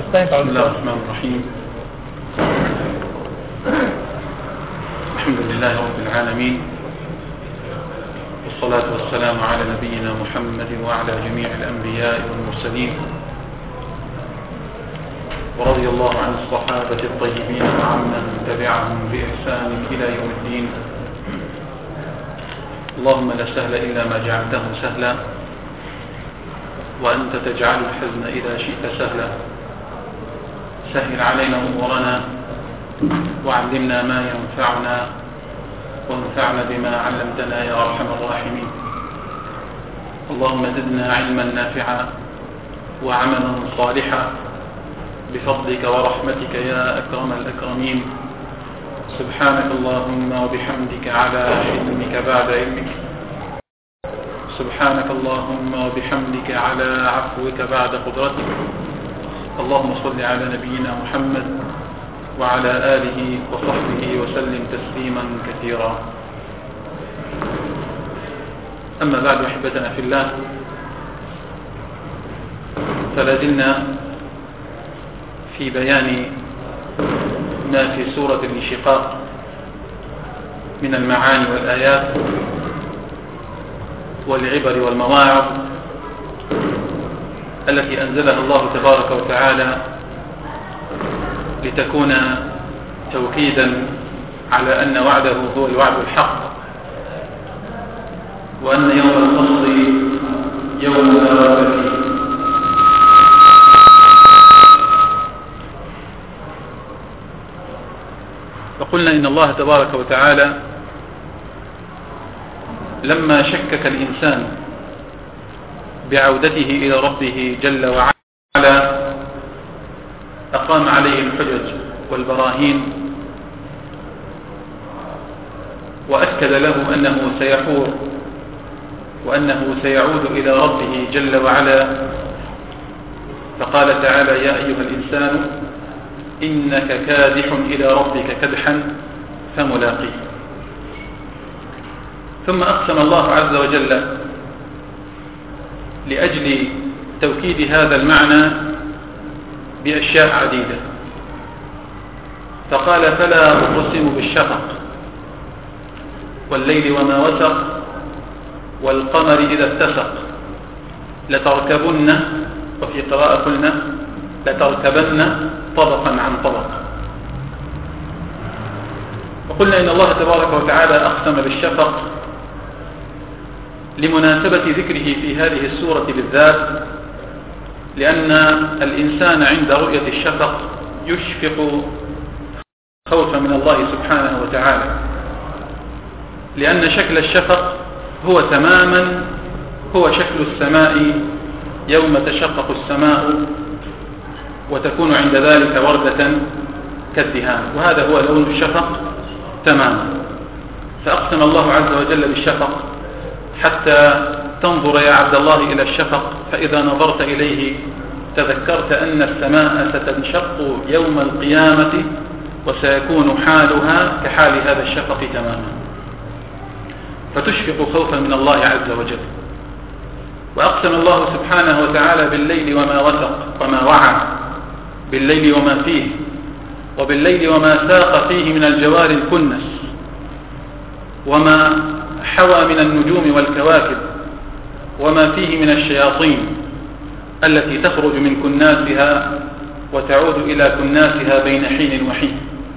بسم الله الرحمن الرحيم. الحمد لله رب العالمين، والصلاة والسلام على نبينا محمد وعلى جميع الأنبياء والمرسلين، ورضي الله عن الصحابة الطيبين وعمن تبعهم بإحسان إلى يوم الدين. اللهم لا سهل إلا ما جعلته سهلا، وأنت تجعل الحزن إذا شئت سهلا. سهل علينا أمورنا، وعلمنا ما ينفعنا، وانفعنا بما علمتنا يا أرحم الراحمين. اللهم زدنا علما نافعا وعملا صالحا بفضلك ورحمتك يا أكرم الأكرمين. سبحانك اللهم وبحمدك على علمك بعد علمك، سبحانك اللهم وبحمدك على عفوك بعد قدرتك. اللهم صل على نبينا محمد وعلى آله وصحبه وسلم تسليما كثيرا. أما بعد، أحبتنا في الله، فلازلنا في بيان ما في سورة الانشقاق من المعاني والآيات والعبر والمواعظ التي أنزلها الله تبارك وتعالى لتكون توكيدا على أن وعده هو الوعد الحق، وأن يوم الفصل يوم لا ريب فيه. فقلنا إن الله تبارك وتعالى لما شكك الإنسان بعودته إلى ربه جل وعلا أقام عليه الحجج والبراهين، وأكد له أنه سيحور وأنه سيعود إلى ربه جل وعلا. فقال تعالى: يا أيها الإنسان إنك كادح إلى ربك كدحا فملاقيه. ثم أقسم الله عز وجل لأجل توكيد هذا المعنى بأشياء عديدة، فقال: فلا أقسم بالشفق والليل وما وسق والقمر إذا اتسق لتركبن، وفي قراءة قلنا لتركبن طبقا عن طبق. وقلنا إن الله تبارك وتعالى أقسم بالشفق لمناسبة ذكره في هذه السورة بالذات، لأن الإنسان عند رؤية الشفق يشفق خوفا من الله سبحانه وتعالى، لأن شكل الشفق هو تماما هو شكل السماء يوم تشقق السماء وتكون عند ذلك وردة كالدهان، وهذا هو لون الشفق تماما. فأقسم الله عز وجل بالشفق حتى تنظر يا عبد الله إلى الشفق، فإذا نظرت إليه تذكرت أن السماء ستنشق يوم القيامة وسيكون حالها كحال هذا الشفق تماما، فتشفق خوفا من الله عز وجل. وأقسم الله سبحانه وتعالى بالليل وما وسق وما وعى، بالليل وما فيه، وبالليل وما ساق فيه من الجوار الكنس، وما حوى من النجوم والكواكب، وما فيه من الشياطين التي تخرج من كناسها وتعود إلى كناسها بين حين وحين.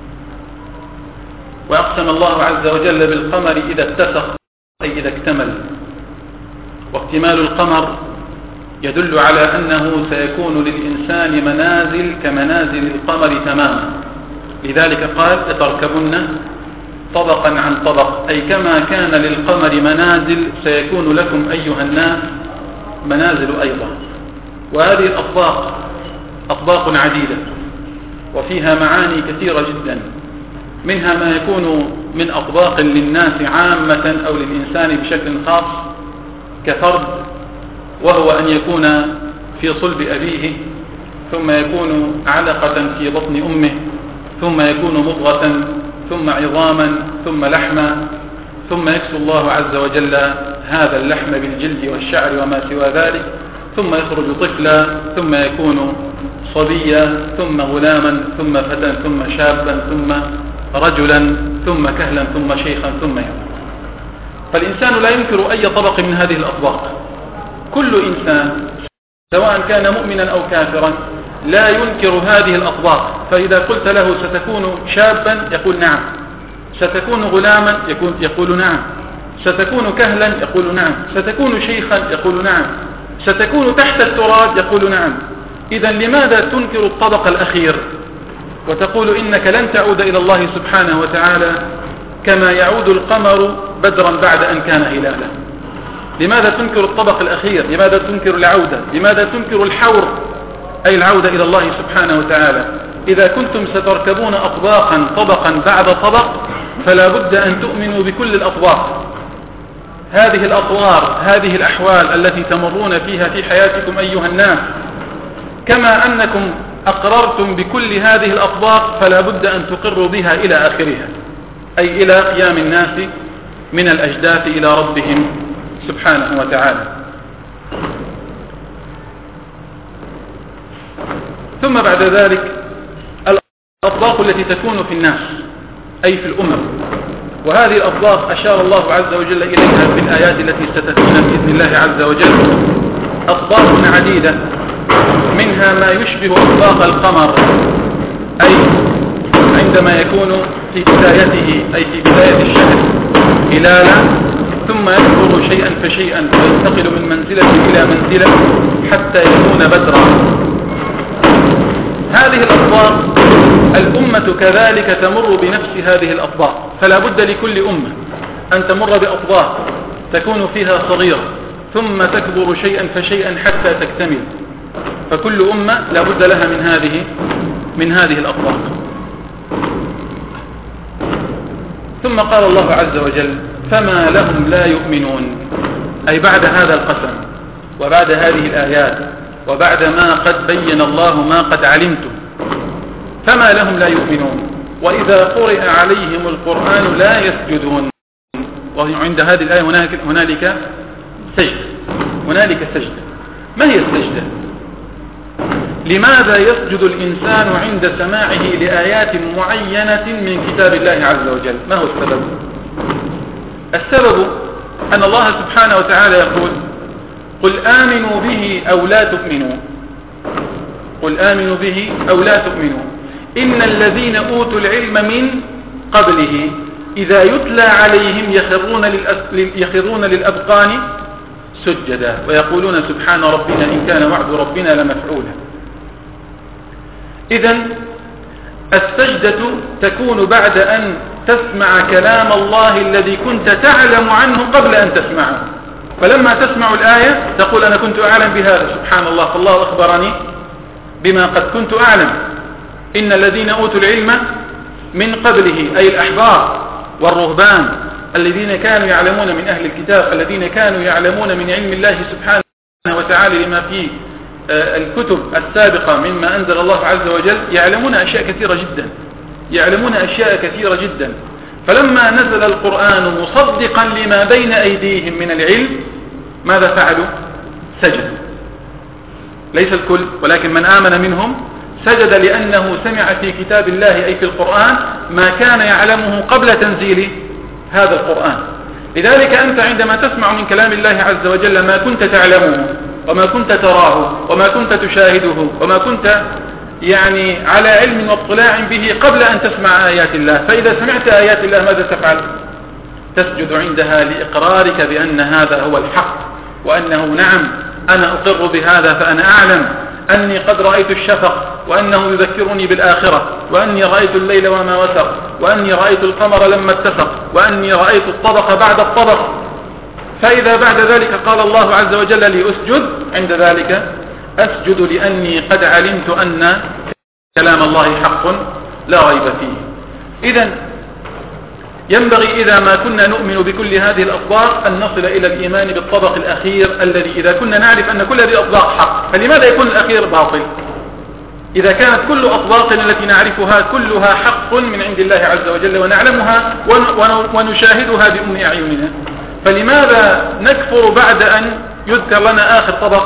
وأقسم الله عز وجل بالقمر إذا اتسق، أي إذا اكتمل. واكتمال القمر يدل على أنه سيكون للإنسان منازل كمنازل القمر تماما، لذلك قال: لتركبن طبقا عن طبق، أي كما كان للقمر منازل سيكون لكم أيها الناس منازل أيضا. وهذه الأطباق أطباق عديدة وفيها معاني كثيرة جدا، منها ما يكون من أطباق للناس عامة أو للإنسان بشكل خاص كفرد، وهو أن يكون في صلب أبيه، ثم يكون علقة في بطن أمه، ثم يكون مضغة، ثم عظاما، ثم لحما، ثم يكسو الله عز وجل هذا اللحم بالجلد والشعر وما سوى ذلك ثم يخرج طفلا، ثم يكون صبيا، ثم غلاما، ثم فتى، ثم شابا، ثم رجلا، ثم كهلا، ثم شيخا، ثم يموت. فالإنسان لا ينكر أي طبق من هذه الأطباق. كل إنسان سواء كان مؤمنا أو كافرا لا ينكر هذه الأطباق. فإذا قلت له ستكون شابا يقول نعم، ستكون غلاما يقول نعم، ستكون كهلا يقول نعم، ستكون شيخا يقول نعم، ستكون تحت التراب يقول نعم. إذا لماذا تنكر الطبق الأخير وتقول إنك لن تعود إلى الله سبحانه وتعالى كما يعود القمر بدرا بعد أن كان هلالا؟ لماذا تنكر الطبق الأخير؟ لماذا تنكر العودة؟ لماذا تنكر الحور أي العودة إلى الله سبحانه وتعالى؟ إذا كنتم ستركبون أطباقا طبقا بعد طبق فلا بد أن تؤمنوا بكل الأطباق. هذه الأطوار، هذه الأحوال التي تمرون فيها في حياتكم أيها الناس، كما أنكم أقررتم بكل هذه الأطباق فلا بد أن تقروا بها إلى آخرها، أي إلى قيام الناس من الأجداث إلى ربهم سبحانه وتعالى. ثم بعد ذلك الأطباق التي تكون في الناس أي في الأمم، وهذه الأطباق أشار الله عز وجل إليها في الآيات التي ستأتينا بإذن الله عز وجل. أطباق عديدة، منها ما يشبه أطباق القمر، أي عندما يكون في بدايته أي في بداية الشهر هلالا، ثم يكبر شيئا فشيئا وينتقل من منزلة إلى منزلة حتى يكون بدرا. هذه الأطباق الأمة كذلك تمر بنفس هذه الأطباق، فلا بد لكل أمة أن تمر بأطباق تكون فيها صغيرة ثم تكبر شيئا فشيئا حتى تكتمل. فكل أمة لا بد لها من هذه الأطباق. ثم قال الله عز وجل: فما لهم لا يؤمنون، أي بعد هذا القسم وبعد هذه الآيات وبعد ما قد بين الله ما قد علمتم، فما لهم لا يؤمنون وإذا قرئ عليهم القرآن لا يسجدون. وعند هذه الآية هنالك سجدة. ما هي السجدة؟ لماذا يسجد الإنسان عند سماعه لآيات معينة من كتاب الله عز وجل؟ ما هو السبب؟ السبب أن الله سبحانه وتعالى يقول: قل آمنوا به أو لا تؤمنوا، قل آمنوا به أو لا تؤمنوا، إن الذين أوتوا العلم من قبله إذا يتلى عليهم يخرون للأذقان سجدا ويقولون سبحان ربنا إن كان وعد ربنا لمفعولا. إذن السجدة تكون بعد أن تسمع كلام الله الذي كنت تعلم عنه قبل أن تسمعه. فلما تسمع الآية تقول: أنا كنت أعلم بهذا، سبحان الله، فالله أخبرني بما قد كنت أعلم. إن الذين أوتوا العلم من قبله أي الأحبار والرهبان الذين كانوا يعلمون من أهل الكتاب، الذين كانوا يعلمون من علم الله سبحانه وتعالى لما في الكتب السابقة مما أنزل الله عز وجل، يعلمون أشياء كثيرة جدا. فلما نزل القرآن مصدقا لما بين أيديهم من العلم ماذا فعلوا؟ سجدوا. ليس الكل، ولكن من آمن منهم سجد، لأنه سمع في كتاب الله أي في القرآن ما كان يعلمه قبل تنزيل هذا القرآن. لذلك أنت عندما تسمع من كلام الله عز وجل ما كنت تعلمه وما كنت تراه وما كنت تشاهده وما كنت على علم واطلاع به قبل أن تسمع آيات الله، فإذا سمعت آيات الله ماذا تفعل؟ تسجد عندها لإقرارك بأن هذا هو الحق، وأنه نعم أنا أقر بهذا، فأنا أعلم أني قد رأيت الشفق، وأنه يذكرني بالآخرة، وأني رأيت الليل وما وسق، وأني رأيت القمر لما اتسق، وأني رأيت الطبق بعد الطبق. فإذا بعد ذلك قال الله عز وجل لي أسجد، عند ذلك أسجد لأني قد علمت أن كلام الله حق لا ريب فيه. إذن ينبغي إذا ما كنا نؤمن بكل هذه الأطباق أن نصل إلى الإيمان بالطبق الأخير الذي إذا كنا نعرف أن كل هذه الأطباق حق، فلماذا يكون الأخير باطل؟ إذا كانت كل أطباقنا التي نعرفها كلها حق من عند الله عز وجل ونعلمها ونشاهدها بأم أعيننا، فلماذا نكفر بعد أن يذكر لنا آخر طبق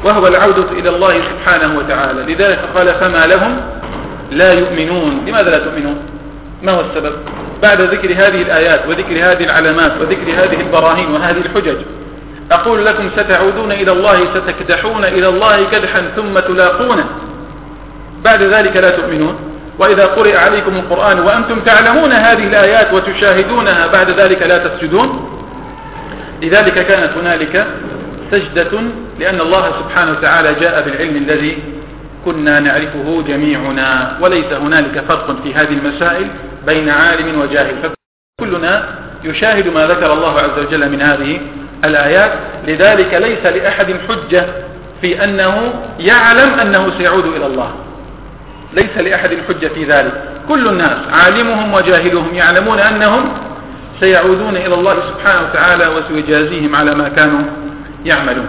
وهو العودة إلى الله سبحانه وتعالى. لذلك قال فما لهم لا يؤمنون. لماذا لا تؤمنون؟ ما هو السبب؟ بعد ذكر هذه الآيات وذكر هذه العلامات وذكر هذه البراهين وهذه الحجج أقول لكم ستعودون إلى الله، ستكدحون إلى الله كدحا ثم تلاقونه، بعد ذلك لا تؤمنون. وإذا قرئ عليكم القرآن وأنتم تعلمون هذه الآيات وتشاهدونها بعد ذلك لا تسجدون. لذلك كانت هنالك سجدة، لأن الله سبحانه وتعالى جاء بالعلم الذي كنا نعرفه جميعنا، وليس هنالك فرق في هذه المسائل بين عالم وجاهل، فكلنا يشاهد ما ذكر الله عز وجل من هذه الآيات. لذلك ليس لأحد حجة في أنه يعلم أنه سيعود إلى الله، ليس لأحد حجة في ذلك. كل الناس عالمهم وجاهلهم يعلمون أنهم سيعودون إلى الله سبحانه وتعالى وسيجازيهم على ما كانوا يعملون.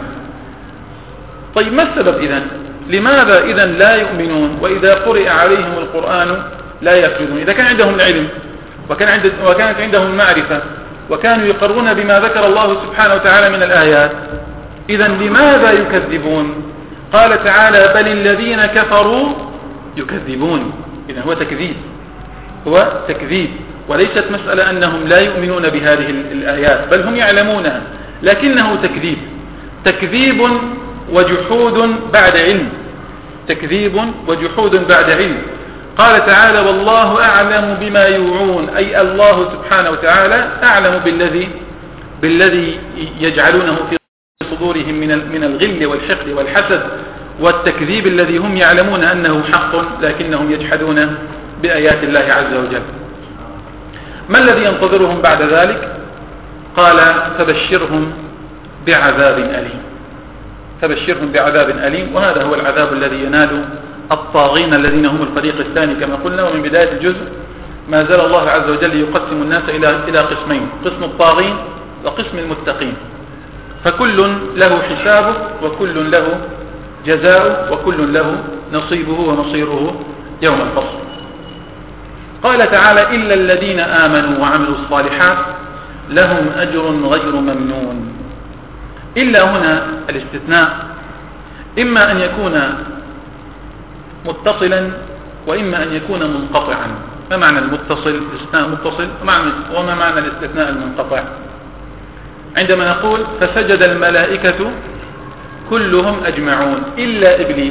طيب ما السبب إذن؟ لماذا إذن لا يؤمنون وإذا قرئ عليهم القرآن لا يسجدون؟ إذا كان عندهم العلم وكانت عندهم المعرفة وكانوا يقرون بما ذكر الله سبحانه وتعالى من الآيات، إذن لماذا يكذبون؟ قال تعالى بل الذين كفروا يكذبون. إذن هو تكذيب، وليست مسألة أنهم لا يؤمنون بهذه الآيات، بل هم يعلمونها، لكنه تكذيب وجحود بعد علم، تكذيب وجحود بعد علم. قال تعالى والله أعلم بما يوعون، أي الله سبحانه وتعالى أعلم بالذي يجعلونه في صدورهم من الغل والحقد والحسد والتكذيب الذي هم يعلمون أنه حق لكنهم يجحدون بآيات الله عز وجل. ما الذي ينتظرهم بعد ذلك؟ قال فبشرهم بعذاب أليم، فبشرهم بعذاب أليم. وهذا هو العذاب الذي ينال الطاغين الذين هم الفريق الثاني كما قلنا. ومن بداية الجزء ما زال الله عز وجل يقسم الناس إلى قسمين، قسم الطاغين وقسم المتقين، فكل له حسابه وكل له جزاؤه وكل له نصيبه ومصيره يوم الفصل. قال تعالى إلا الذين آمنوا وعملوا الصالحات لهم أجر غير ممنون. إلا هنا الاستثناء إما أن يكون متصلا وإما أن يكون منقطعا. ما معنى المتصل؟ الاستثناء متصل، وما معنى الاستثناء المنقطع؟ عندما نقول فسجد الملائكة كلهم أجمعون إلا إبليس،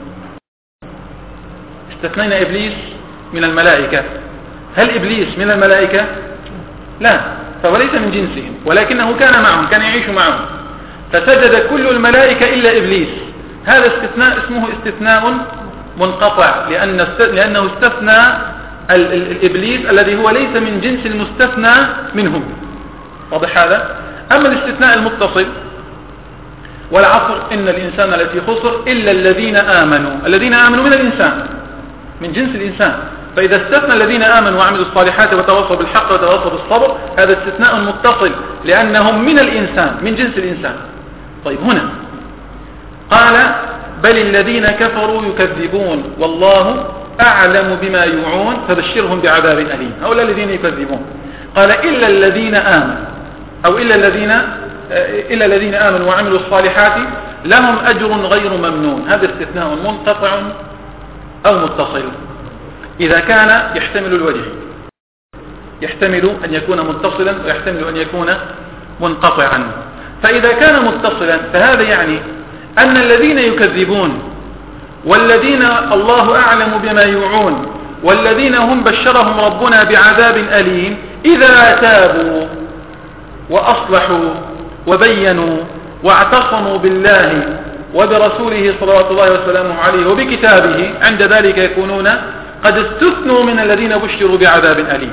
استثنينا إبليس من الملائكة. هل إبليس من الملائكة؟ لا، فهو ليس من جنسهم، ولكنه كان معهم، كان يعيش معهم، فسجد كل الملائكة إلا إبليس. هذا استثناء اسمه استثناء منقطع، لأنه استثنى الإبليس الذي هو ليس من جنس المستثنى منهم. واضح هذا؟ أما الاستثناء المتصل والعصر إن الإنسان الذي خسر إلا الذين آمنوا، الذين آمنوا من الإنسان، من جنس الإنسان. فإذا استثنى الذين آمنوا وعملوا الصالحات وتواصوا بالحق وتواصوا بالصبر، هذا استثناء متصل لأنهم من الإنسان، من جنس الإنسان. طيب هنا قال بل الذين كفروا يكذبون والله أعلم بما يوعون فبشرهم بعذاب أليم. هؤلاء الذين يكذبون. قال إلا الذين آمنوا أو إلا الذين آمنوا وعملوا الصالحات لهم أجر غير ممنون. هذا استثناء منقطع أو متصل إذا كان يحتمل الوجه، يحتمل أن يكون متصلا ويحتمل أن يكون منقطعا. فإذا كان متصلا فهذا يعني أن الذين يكذبون والذين الله أعلم بما يوعون والذين هم بشرهم ربنا بعذاب أليم إذا تابوا وأصلحوا وبينوا واعتصموا بالله وبرسوله صلوات الله وسلامه عليه وبكتابه، عند ذلك يكونون قد استثنوا من الذين بشروا بعذاب أليم،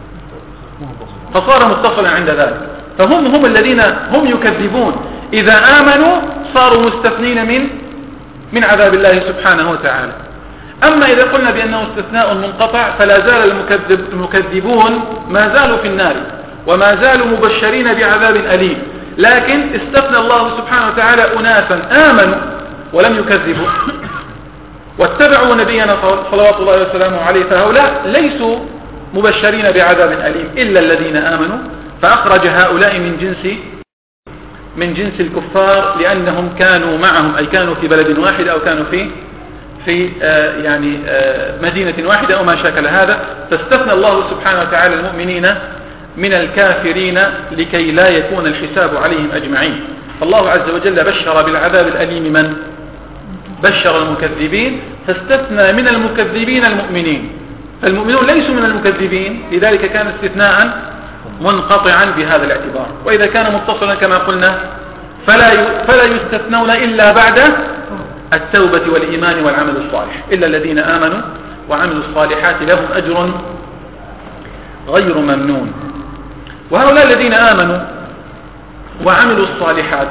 فصار متصلا عند ذلك. فهم الذين هم يكذبون، إذا آمنوا صاروا مستثنين من عذاب الله سبحانه وتعالى. أما إذا قلنا بأنه استثناء منقطع فلا زال المكذبون ما زالوا في النار وما زالوا مبشرين بعذاب أليم، لكن استثنى الله سبحانه وتعالى أناسا آمنوا ولم يكذبوا واتبعوا نبينا صلوات الله وسلامه عليه، فهؤلاء ليسوا مبشرين بعذاب أليم إلا الذين آمنوا، فأخرج هؤلاء من جنس الكفار لأنهم كانوا معهم، أي كانوا في بلد واحد أو كانوا في يعني مدينة واحدة أو ما شاكل هذا، فاستثنى الله سبحانه وتعالى المؤمنين من الكافرين لكي لا يكون الحساب عليهم أجمعين. فالله عز وجل بشر بالعذاب الأليم من بشر المكذبين، فاستثنى من المكذبين المؤمنين، فالمؤمنون ليسوا من المكذبين، لذلك كان استثناء منقطعا بهذا الاعتبار. وإذا كان متصلا كما قلنا فلا يستثنون إلا بعد التوبة والإيمان والعمل الصالح، إلا الذين آمنوا وعملوا الصالحات لهم أجر غير ممنون. وهؤلاء الذين آمنوا وعملوا الصالحات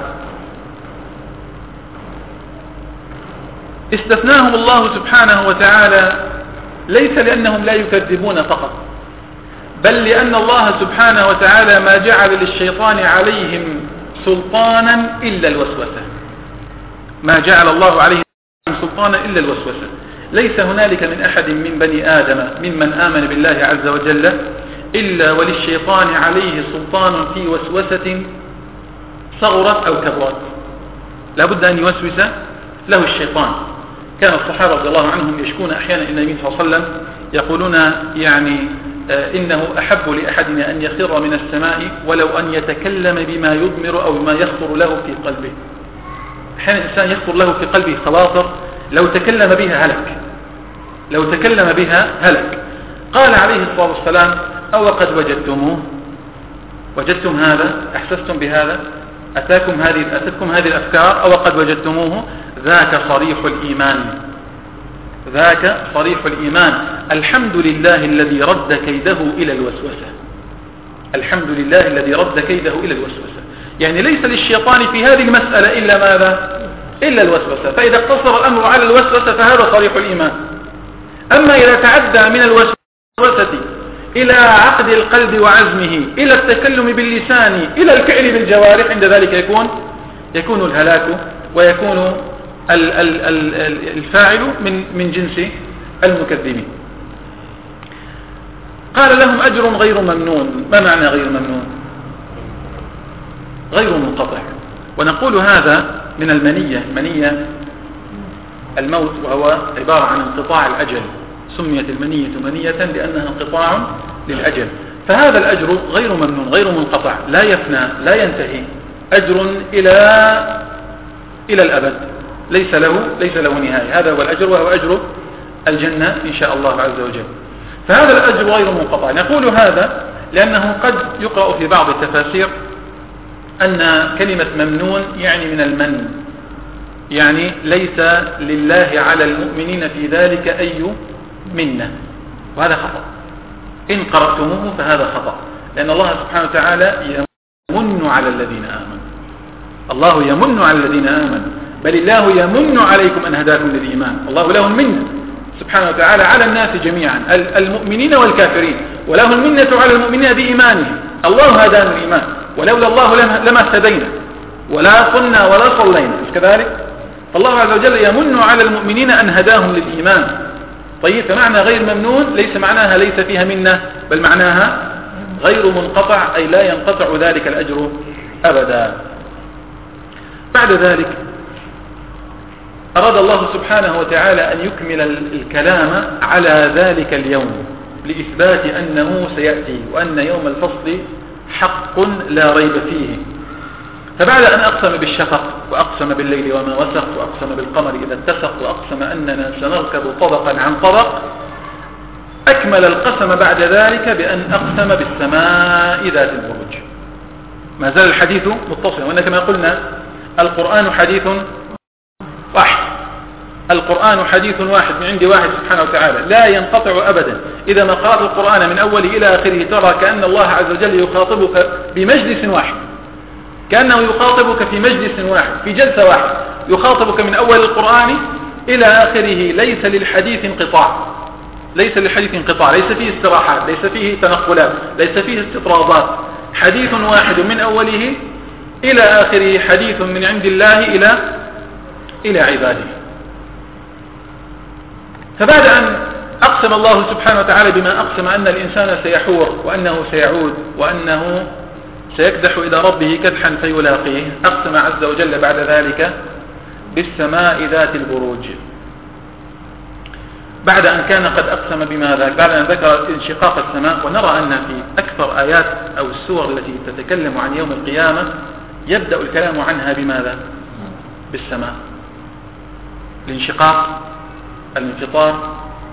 استثناهم الله سبحانه وتعالى ليس لأنهم لا يكذبون فقط، بل لأن الله سبحانه وتعالى ما جعل للشيطان عليهم سلطانا إلا الوسوسة، ما جعل الله عليهم سلطانا إلا الوسوسة. ليس هنالك من أحد من بني آدم ممن آمن بالله عز وجل إلا وللشيطان عليه سلطان في وسوسة صغرت أو كبرت، لابد أن يوسوس له الشيطان. كان الصحابة رضي الله عنهم يشكون أحيانا إلى النبي صلى الله عليه وسلم يقولون يعني إنه أحب لأحدنا أن يخر من السماء ولو أن يتكلم بما يضمر أو ما يخطر له في قلبه. أحيانا الإنسان يخطر له في قلبه خواطر لو تكلم بها هلك، لو تكلم بها هلك. قال عليه الصلاة والسلام: أو قد وجدتموه؟ وجدتم هذا؟ أحسستم بهذا؟ أتتكم هذه الأفكار؟ أو قد وجدتموه؟ ذاك صريح الإيمان، ذاك صريح الإيمان. الحمد لله الذي رد كيده إلى الوسوسة، الحمد لله الذي رد كيده إلى الوسوسة. يعني ليس للشيطان في هذه المسألة إلا ماذا؟ إلا الوسوسة. فإذا اقتصر الأمر على الوسوسة فهذا صريح الإيمان. أما إذا تعدى من الوسوسة إلى عقد القلب وعزمه، إلى التكلم باللسان، إلى الفعل بالجوارح، عند ذلك يكون الهلاك، ويكون الفاعل من جنس المكذبين. قال: لهم أجر غير ممنون. ما معنى غير ممنون؟ غير منقطع. ونقول هذا من المنية الموت، وهو عبارة عن انقطاع الأجل. سميت المنية منية لأنها انقطاع للأجل. فهذا الأجر غير ممنون، غير منقطع، لا يفنى، لا ينتهي، أجر إلى الأبد، ليس له نهاية. هذا هو الأجر، وهو أجر الجنة إن شاء الله عز وجل. فهذا الأجر غير منقطع. نقول هذا لأنه قد يقرأ في بعض التفاسير أن كلمة ممنون يعني من المن، يعني ليس لله على المؤمنين في ذلك أي منة، وهذا خطأ. إن قرأتموه فهذا خطأ، لأن الله سبحانه وتعالى يمن على الذين آمنوا. الله يمن على الذين آمنوا، بل الله يمن عليكم أن هداكم للإيمان. الله له المنة سبحانه وتعالى على الناس جميعا، المؤمنين والكافرين، وله المنة على المؤمنين بإيمانهم. الله هدانا الإيمان، ولولا الله لما اهتدينا ولا صلنا ولا صلينا، مش كذلك؟ فالله عز وجل يمن على المؤمنين أن هداهم للإيمان. طيب، فمعنى غير ممنون ليس معناها ليس فيها منة، بل معناها غير منقطع، أي لا ينقطع ذلك الأجر أبدا. بعد ذلك أراد الله سبحانه وتعالى أن يكمل الكلام على ذلك اليوم لإثبات أنه سيأتي، وأن يوم الفصل حق لا ريب فيه. فبعد أن أقسم بالشفق، وأقسم بالليل وما وسق، وأقسم بالقمر إذا اتسق، وأقسم أننا سنركب طبقا عن طبق، أكمل القسم بعد ذلك بأن أقسم بالسماء ذات البروج. ما زال الحديث متصلا، وأن كما قلنا القرآن حديث واحد، القرآن حديث واحد من عند واحد سبحانه وتعالى، لا ينقطع أبدا. إذا ما قرأت القرآن من أوله إلى آخره ترى كأن الله عز وجل يخاطبك بمجلس واحد، كأنه يخاطبك في مجلس واحد، في جلسة واحد، يخاطبك من أول القرآن إلى آخره. ليس للحديث انقطاع، ليس للحديث انقطاع، ليس فيه استراحات، ليس فيه تنقلات، ليس فيه استطرادات. حديث واحد من أوله إلى آخره، حديث من عند الله إلى عباده. فبعد أن أقسم الله سبحانه وتعالى بما أقسم أن الإنسان سيحور، وأنه سيعود، وأنه سيكدح إلى ربه كدحا فيلاقيه، أقسم عز وجل بعد ذلك بالسماء ذات البروج، بعد أن كان قد أقسم بماذا؟ بعد أن ذكر انشقاق السماء. ونرى أن في أكثر آيات أو السور التي تتكلم عن يوم القيامة يبدأ الكلام عنها بماذا؟ بالسماء. الانشقاق، الانفطار،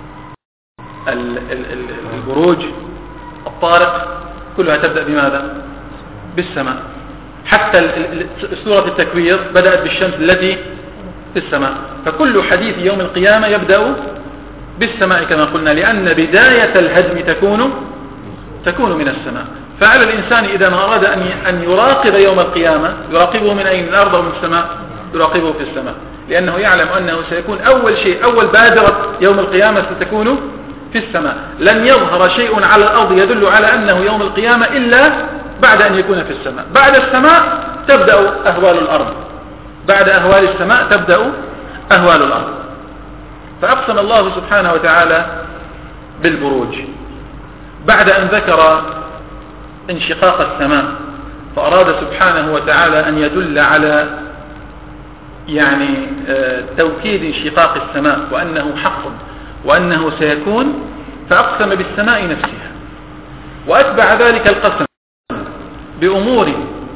البروج، الطارق، كلها تبدأ بماذا؟ بالسماء. حتى سورة التكوير بدأت بالشمس التي في السماء. فكل حديث يوم القيامة يبدأ بالسماء كما قلنا، لأن بداية الهدم تكون من السماء. فعلى الإنسان إذا ما أراد أن يراقب يوم القيامة، يراقبه من أين؟ الأرض أو من السماء؟ يراقبه في السماء، لأنه يعلم أنه سيكون أول شيء، أول بادرة يوم القيامة ستكون في السماء. لن يظهر شيء على الأرض يدل على أنه يوم القيامة إلا بعد أن يكون في السماء. بعد السماء تبدأ أهوال الأرض، بعد أهوال السماء تبدأ أهوال الأرض. فأقسم الله سبحانه وتعالى بالبروج بعد أن ذكر انشقاق السماء، فأراد سبحانه وتعالى أن يدل على توكيد انشقاق السماء وأنه حق وأنه سيكون، فأقسم بالسماء نفسها، وأتبع ذلك القسم بأمور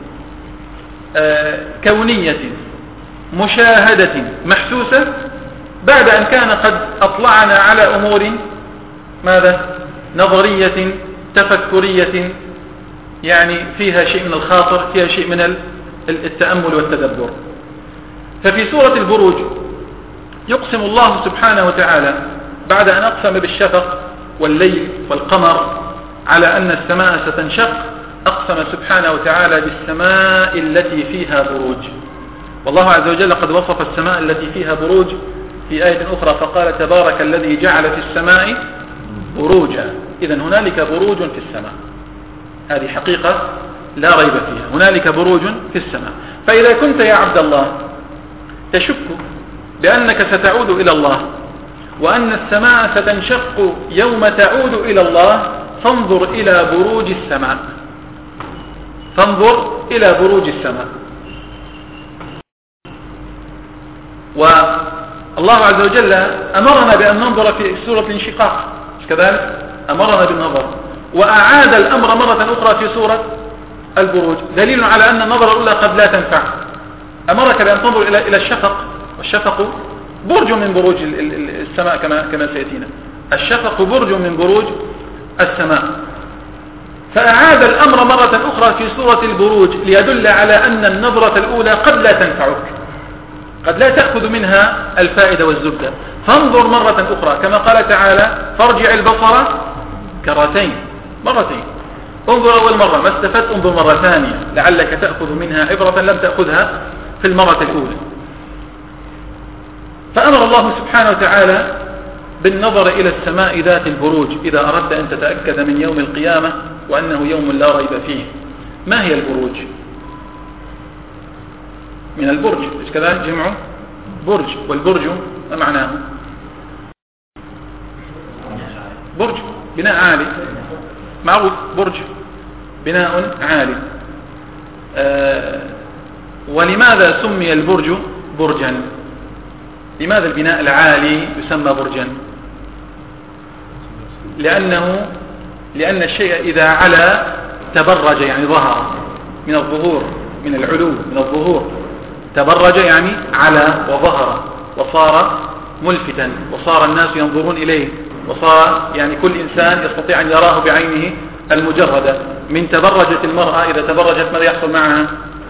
كونية مشاهدة محسوسة، بعد أن كان قد أطلعنا على أمور ماذا؟ نظرية تفكرية، فيها شيء من الخاطر، فيها شيء من التأمل والتدبر. ففي سورة البروج يقسم الله سبحانه وتعالى بعد أن أقسم بالشفق والليل والقمر على أن السماء ستنشق، أقسم سبحانه وتعالى بالسماء التي فيها بروج. والله عز وجل قد وصف السماء التي فيها بروج في آية أخرى فقال تبارك الذي جعل في السماء بروجا. إذن هنالك بروج في السماء، هذه حقيقة لا ريب فيها، هنالك بروج في السماء. فإذا كنت يا عبد الله تشك بأنك ستعود إلى الله وأن السماء ستنشق يوم تعود إلى الله، فانظر إلى بروج السماء، فانظر إلى بروج السماء. والله عز وجل أمرنا بأن ننظر في سورة الانشقاق، مش كذلك؟ أمرنا بالنظر، وأعاد الأمر مرة أخرى في سورة البروج، دليل على أن النظر الأولى قد لا تنفع. أمرك بأن تنظر إلى الشفق، والشفق برج من بروج السماء كما سيأتينا، الشفق برج من بروج السماء. فأعاد الأمر مرة أخرى في سورة البروج ليدل على أن النظرة الأولى قد لا تنفعك، قد لا تأخذ منها الفائدة والزبدة، فانظر مرة أخرى كما قال تعالى فارجع البصر كرتين، مرتين. انظر أول مرة ما استفدت، انظر مرة ثانية لعلك تأخذ منها عبرة لم تأخذها في المرة الأولى. فأمر الله سبحانه وتعالى بالنظر إلى السماء ذات البروج إذا أردت أن تتأكد من يوم القيامة وأنه يوم لا ريب فيه. ما هي البروج؟ من البرج، إيش كذا جمعه برج، والبرج ما معناه؟ برج بناء عالي، معروف، برج بناء عالي. ولماذا سمي البرج برجا؟ لماذا البناء العالي يسمى برجا؟ لأن الشيء إذا علا تبرج، ظهر من الظهور، من العلو، من الظهور. تبرج علا وظهر وصار ملفتا، وصار الناس ينظرون إليه، وصار كل إنسان يستطيع أن يراه بعينه المجردة. من تبرجت المرأة، إذا تبرجت ماذا يحصل معها؟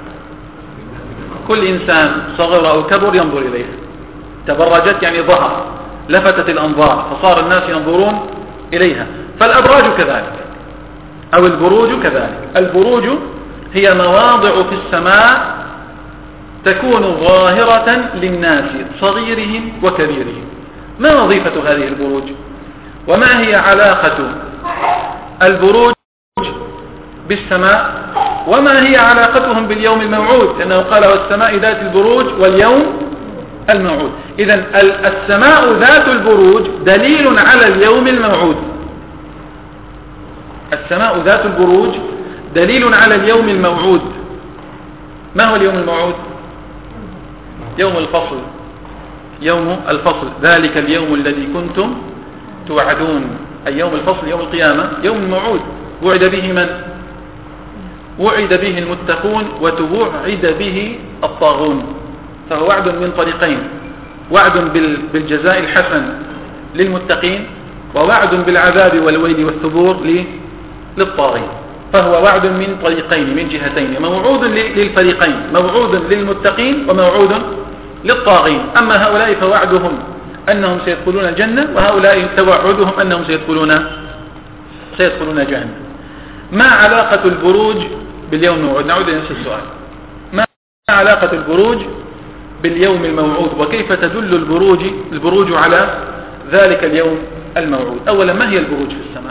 كل إنسان صغر أو كبر ينظر إليها. تبرجت ظهر، لفتت الأنظار، فصار الناس ينظرون إليها. فالأبراج كذلك، أو البروج كذلك. البروج هي مواضع في السماء تكون ظاهرة للناس صغيرهم وكبيرهم. ما وظيفة هذه البروج؟ وما هي علاقة البروج بالسماء؟ وما هي علاقتهم باليوم الموعود؟ لأنه قال والسماء ذات البروج واليوم الموعود. إذن السماء ذات البروج دليل على اليوم الموعود. السماء ذات البروج دليل على اليوم الموعود. ما هو اليوم الموعود؟ يوم الفصل، يوم الفصل، ذلك اليوم الذي كنتم توعدون، أي يوم الفصل يوم القيامة، يوم الموعود. وعد به من؟ وعد به المتقون وتوعد به الطاغون. فهو وعد من طريقين: وعد بالجزاء الحسن للمتقين، ووعد بالعذاب والويل والثبور للطاغين. فهو وعد من طريقين، من جهتين، موعود للفريقين، موعود للمتقين وموعود للطاغين. أما هؤلاء فوعدهم أنهم سيدخلون الجنة، وهؤلاء توعدهم أنهم سيدخلون جهنم. ما علاقة البروج باليوم الموعود؟ نعود إلى نفس السؤال: ما علاقة البروج باليوم الموعود، وكيف تدل البروج على ذلك اليوم الموعود؟ أولا، ما هي البروج في السماء؟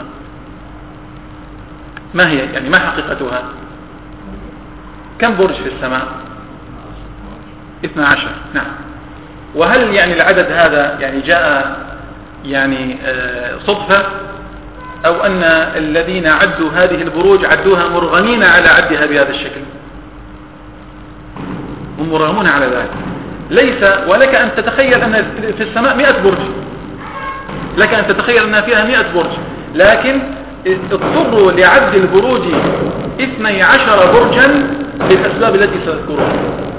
ما هي يعني ما حقيقتها؟ كم برج في السماء؟ 12. نعم. وهل يعني العدد هذا يعني جاء يعني صدفة، أو أن الذين عدوا هذه البروج عدوها مرغمين على عدها بهذا الشكل؟ هم مرغمون على ذلك. ليس ولك أن تتخيل أن في السماء 100 برج، لك أن تتخيل أنها فيها 100 برج، لكن اضطروا لعد البروج 12 برجا للأسباب التي سأذكرها.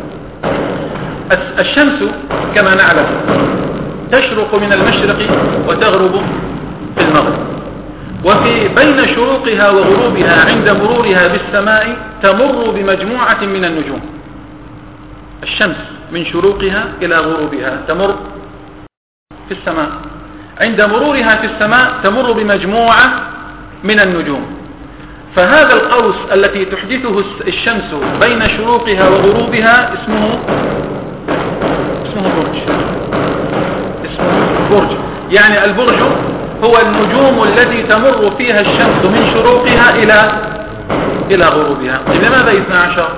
الشمس كما نعلم تشرق من المشرق وتغرب في المغرب، وفي بين شروقها وغروبها عند مرورها بالسماء تمر بمجموعة من النجوم. الشمس من شروقها إلى غروبها تمر في السماء، عند مرورها في السماء تمر بمجموعة من النجوم. فهذا القوس التي تحدثه الشمس بين شروقها وغروبها اسمه برج. اسمه برج، يعني البرج هو النجوم التي تمر فيها الشمس من شروقها إلى غروبها. لماذا 12؟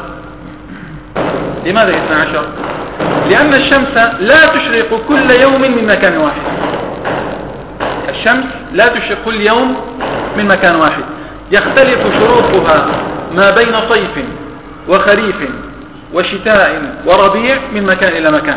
لماذا 12؟ لأن الشمس لا تشرق كل يوم من مكان واحد. الشمس لا تشرق كل يوم من مكان واحد، يختلف شروقها ما بين صيف وخريف وشتاء وربيع من مكان إلى مكان،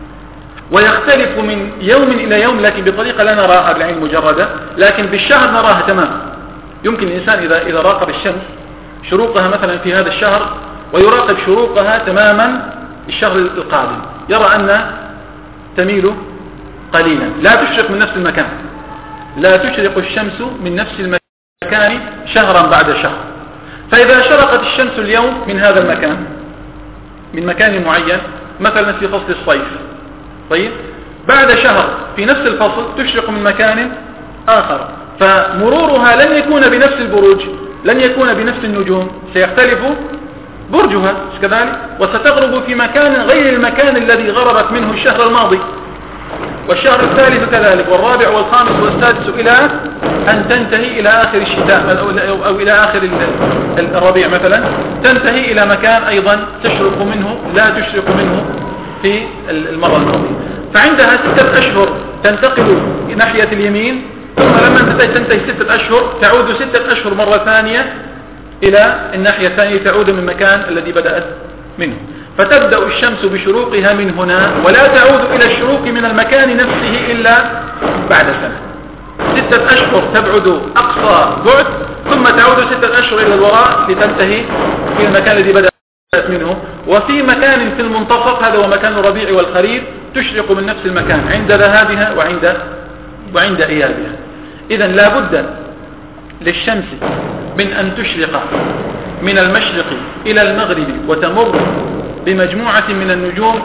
ويختلف من يوم إلى يوم، لكن بطريقة لا نراها بالعين مجردة، لكن بالشهر نراها تماما. يمكن الإنسان إذا راقب الشمس شروقها مثلا في هذا الشهر، ويراقب شروقها تماما الشهر القادم، يرى أن تميل قليلا، لا تشرق من نفس المكان، لا تشرق الشمس من نفس المكان شهرا بعد شهر. فإذا شرقت الشمس اليوم من هذا المكان، من مكان معين، مثلا في فصل الصيف، طيب بعد شهر في نفس الفصل تشرق من مكان آخر، فمرورها لن يكون بنفس البروج، لن يكون بنفس النجوم، سيختلف برجها كذلك، وستغرب في مكان غير المكان الذي غربت منه الشهر الماضي، والشهر الثالث كذلك، والرابع والخامس والسادس، إلى أن تنتهي إلى آخر الشتاء أو إلى آخر الربيع مثلا، تنتهي إلى مكان أيضا تشرق منه لا تشرق منه في المرة الماضية. فعندها 6 أشهر تنتقل ناحية اليمين، ثم لما تنتهي 6 أشهر تعود 6 أشهر مرة ثانية إلى الناحية الثانية، تعود من المكان الذي بدأت منه. فتبدأ الشمس بشروقها من هنا، ولا تعود إلى الشروق من المكان نفسه إلا بعد سنة. 6 أشهر تبعد أقصى بعد، ثم تعود 6 أشهر إلى الوراء لتنتهي في المكان الذي بدأت منه. وفي مكان في المنتصف، هذا هو مكان الربيع والخريف، تشرق من نفس المكان عند ذهابها وعند إيابها. إذن لا بد للشمس من أن تشرق من المشرق إلى المغرب وتمر بمجموعة من النجوم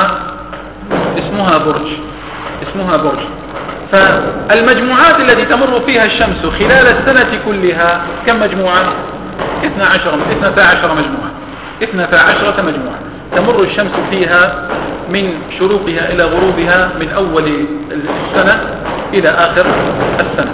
اسمها برج. فالمجموعات التي تمر فيها الشمس خلال السنة كلها كم مجموعة؟ 12 مجموعة. 12 مجموعة تمر الشمس فيها من شروقها إلى غروبها من أول السنة إلى آخر السنة.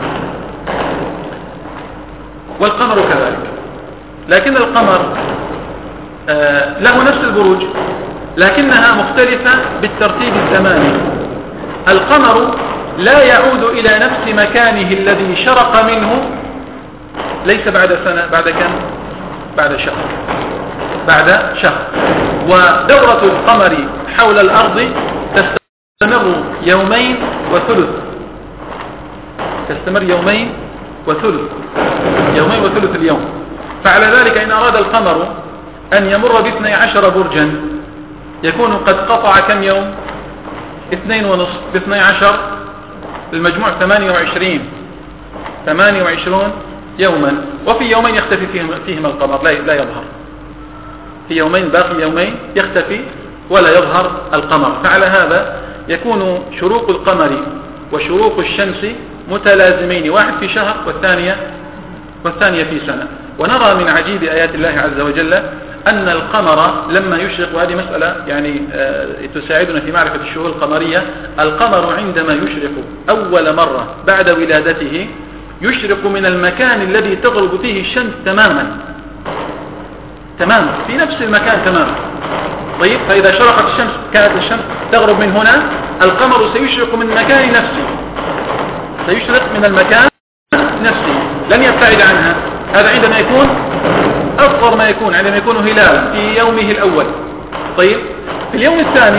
والقمر كذلك، لكن القمر له نفس البروج، لكنها مختلفة بالترتيب الزماني. القمر لا يعود إلى نفس مكانه الذي شرق منه، ليس بعد سنة، بعد كم؟ بعد شهر. ودورة القمر حول الأرض تستمر يومين وثلث، يومين وثلث اليوم. فعلى ذلك إن أراد القمر أن يمر ب12 برجا يكون قد قطع كم يوم؟ 2 ونصف ب12 المجموع 28 يوما. وفي يومين يختفي فيهما القمر لا يظهر، في يومين باقي يومين يختفي ولا يظهر القمر. فعلى هذا يكون شروق القمر وشروق الشمس متلازمين، واحد في شهر والثانية في سنة. ونرى من عجيب آيات الله عز وجل أن القمر لما يشرق، وهذه مسألة يعني تساعدنا في معرفة الشهور القمرية، القمر عندما يشرق أول مرة بعد ولادته يشرق من المكان الذي تغرب فيه الشمس تماما في نفس المكان تماما. طيب، فإذا شرقت الشمس كانت الشمس تغرب من هنا، القمر سيشرق من مكان نفسه، سيشرق من المكان نفسه لن يبتعد عنها. هذا عندما يكون أصغر ما يكون، عندما يكون هلالا في يومه الأول. طيب، في اليوم الثاني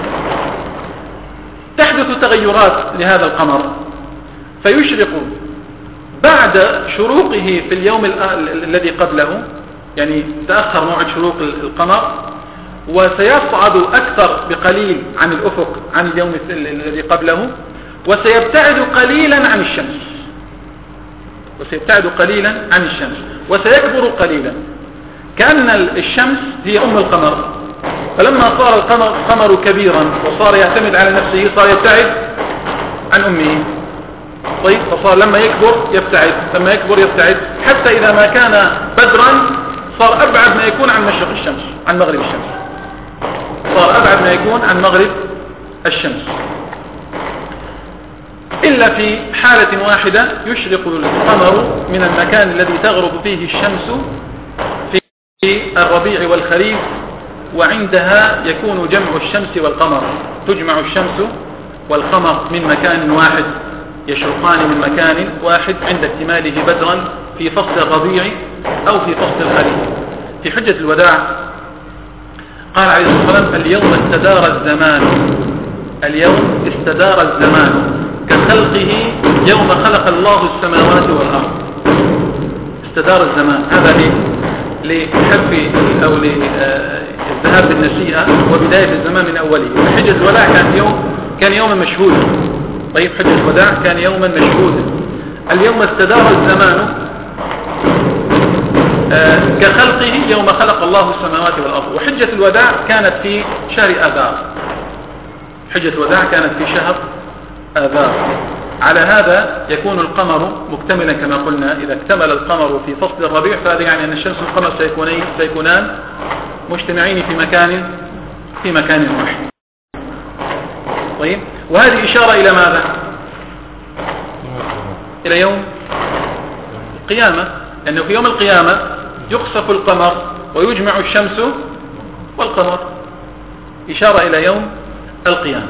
تحدث تغيرات لهذا القمر فيشرق بعد شروقه في اليوم الذي قبله، يعني تأخر موعد شروق القمر، وسيصعد أكثر بقليل عن الأفق عن اليوم الذي قبله، وسيبتعد قليلا عن الشمس، وسيكبر قليلا، كأن الشمس هي أم القمر. فلما صار القمر كبيرا وصار يعتمد على نفسه صار يبتعد عن أمه. طيب، فصار لما يكبر يبتعد حتى إذا ما كان بدرا صار أبعد ما يكون عن مشرق الشمس، عن مغرب الشمس، صار أبعد ما يكون عن مغرب الشمس. إلا في حالة واحدة يشرق القمر من المكان الذي تغرب فيه الشمس في الربيع والخريف، وعندها يكون جمع الشمس والقمر، تجمع الشمس والقمر من مكان واحد، يشرقان من مكان واحد عند اكتماله بدرا في فصل الربيع أو في فصل الخريف. في حجة الوداع قال عليه الصلاة والسلام: اليوم استدار الزمان كخلقه يوم خلق الله السماوات والأرض. استدار الزمان، هذا لحذف أو للذهاب بالنسيئة وبداية الزمان من أوله. حجة الوداع كان يوما مشهودا. طيب، حجة الوداع كان يوما مشهودا. اليوم استدار الزمان كخلقه يوم خلق الله السماوات والأرض. وحجة الوداع كانت في شهر آذار، آذار. على هذا يكون القمر مكتملا كما قلنا. إذا اكتمل القمر في فصل الربيع فهذا يعني أن الشمس والقمر سيكونان مجتمعين في مكان واحد. طيب، وهذه إشارة إلى ماذا؟ إلى يوم القيامة، لأنه في يوم القيامة يخسف القمر ويجمع الشمس والقمر، إشارة إلى يوم القيامة.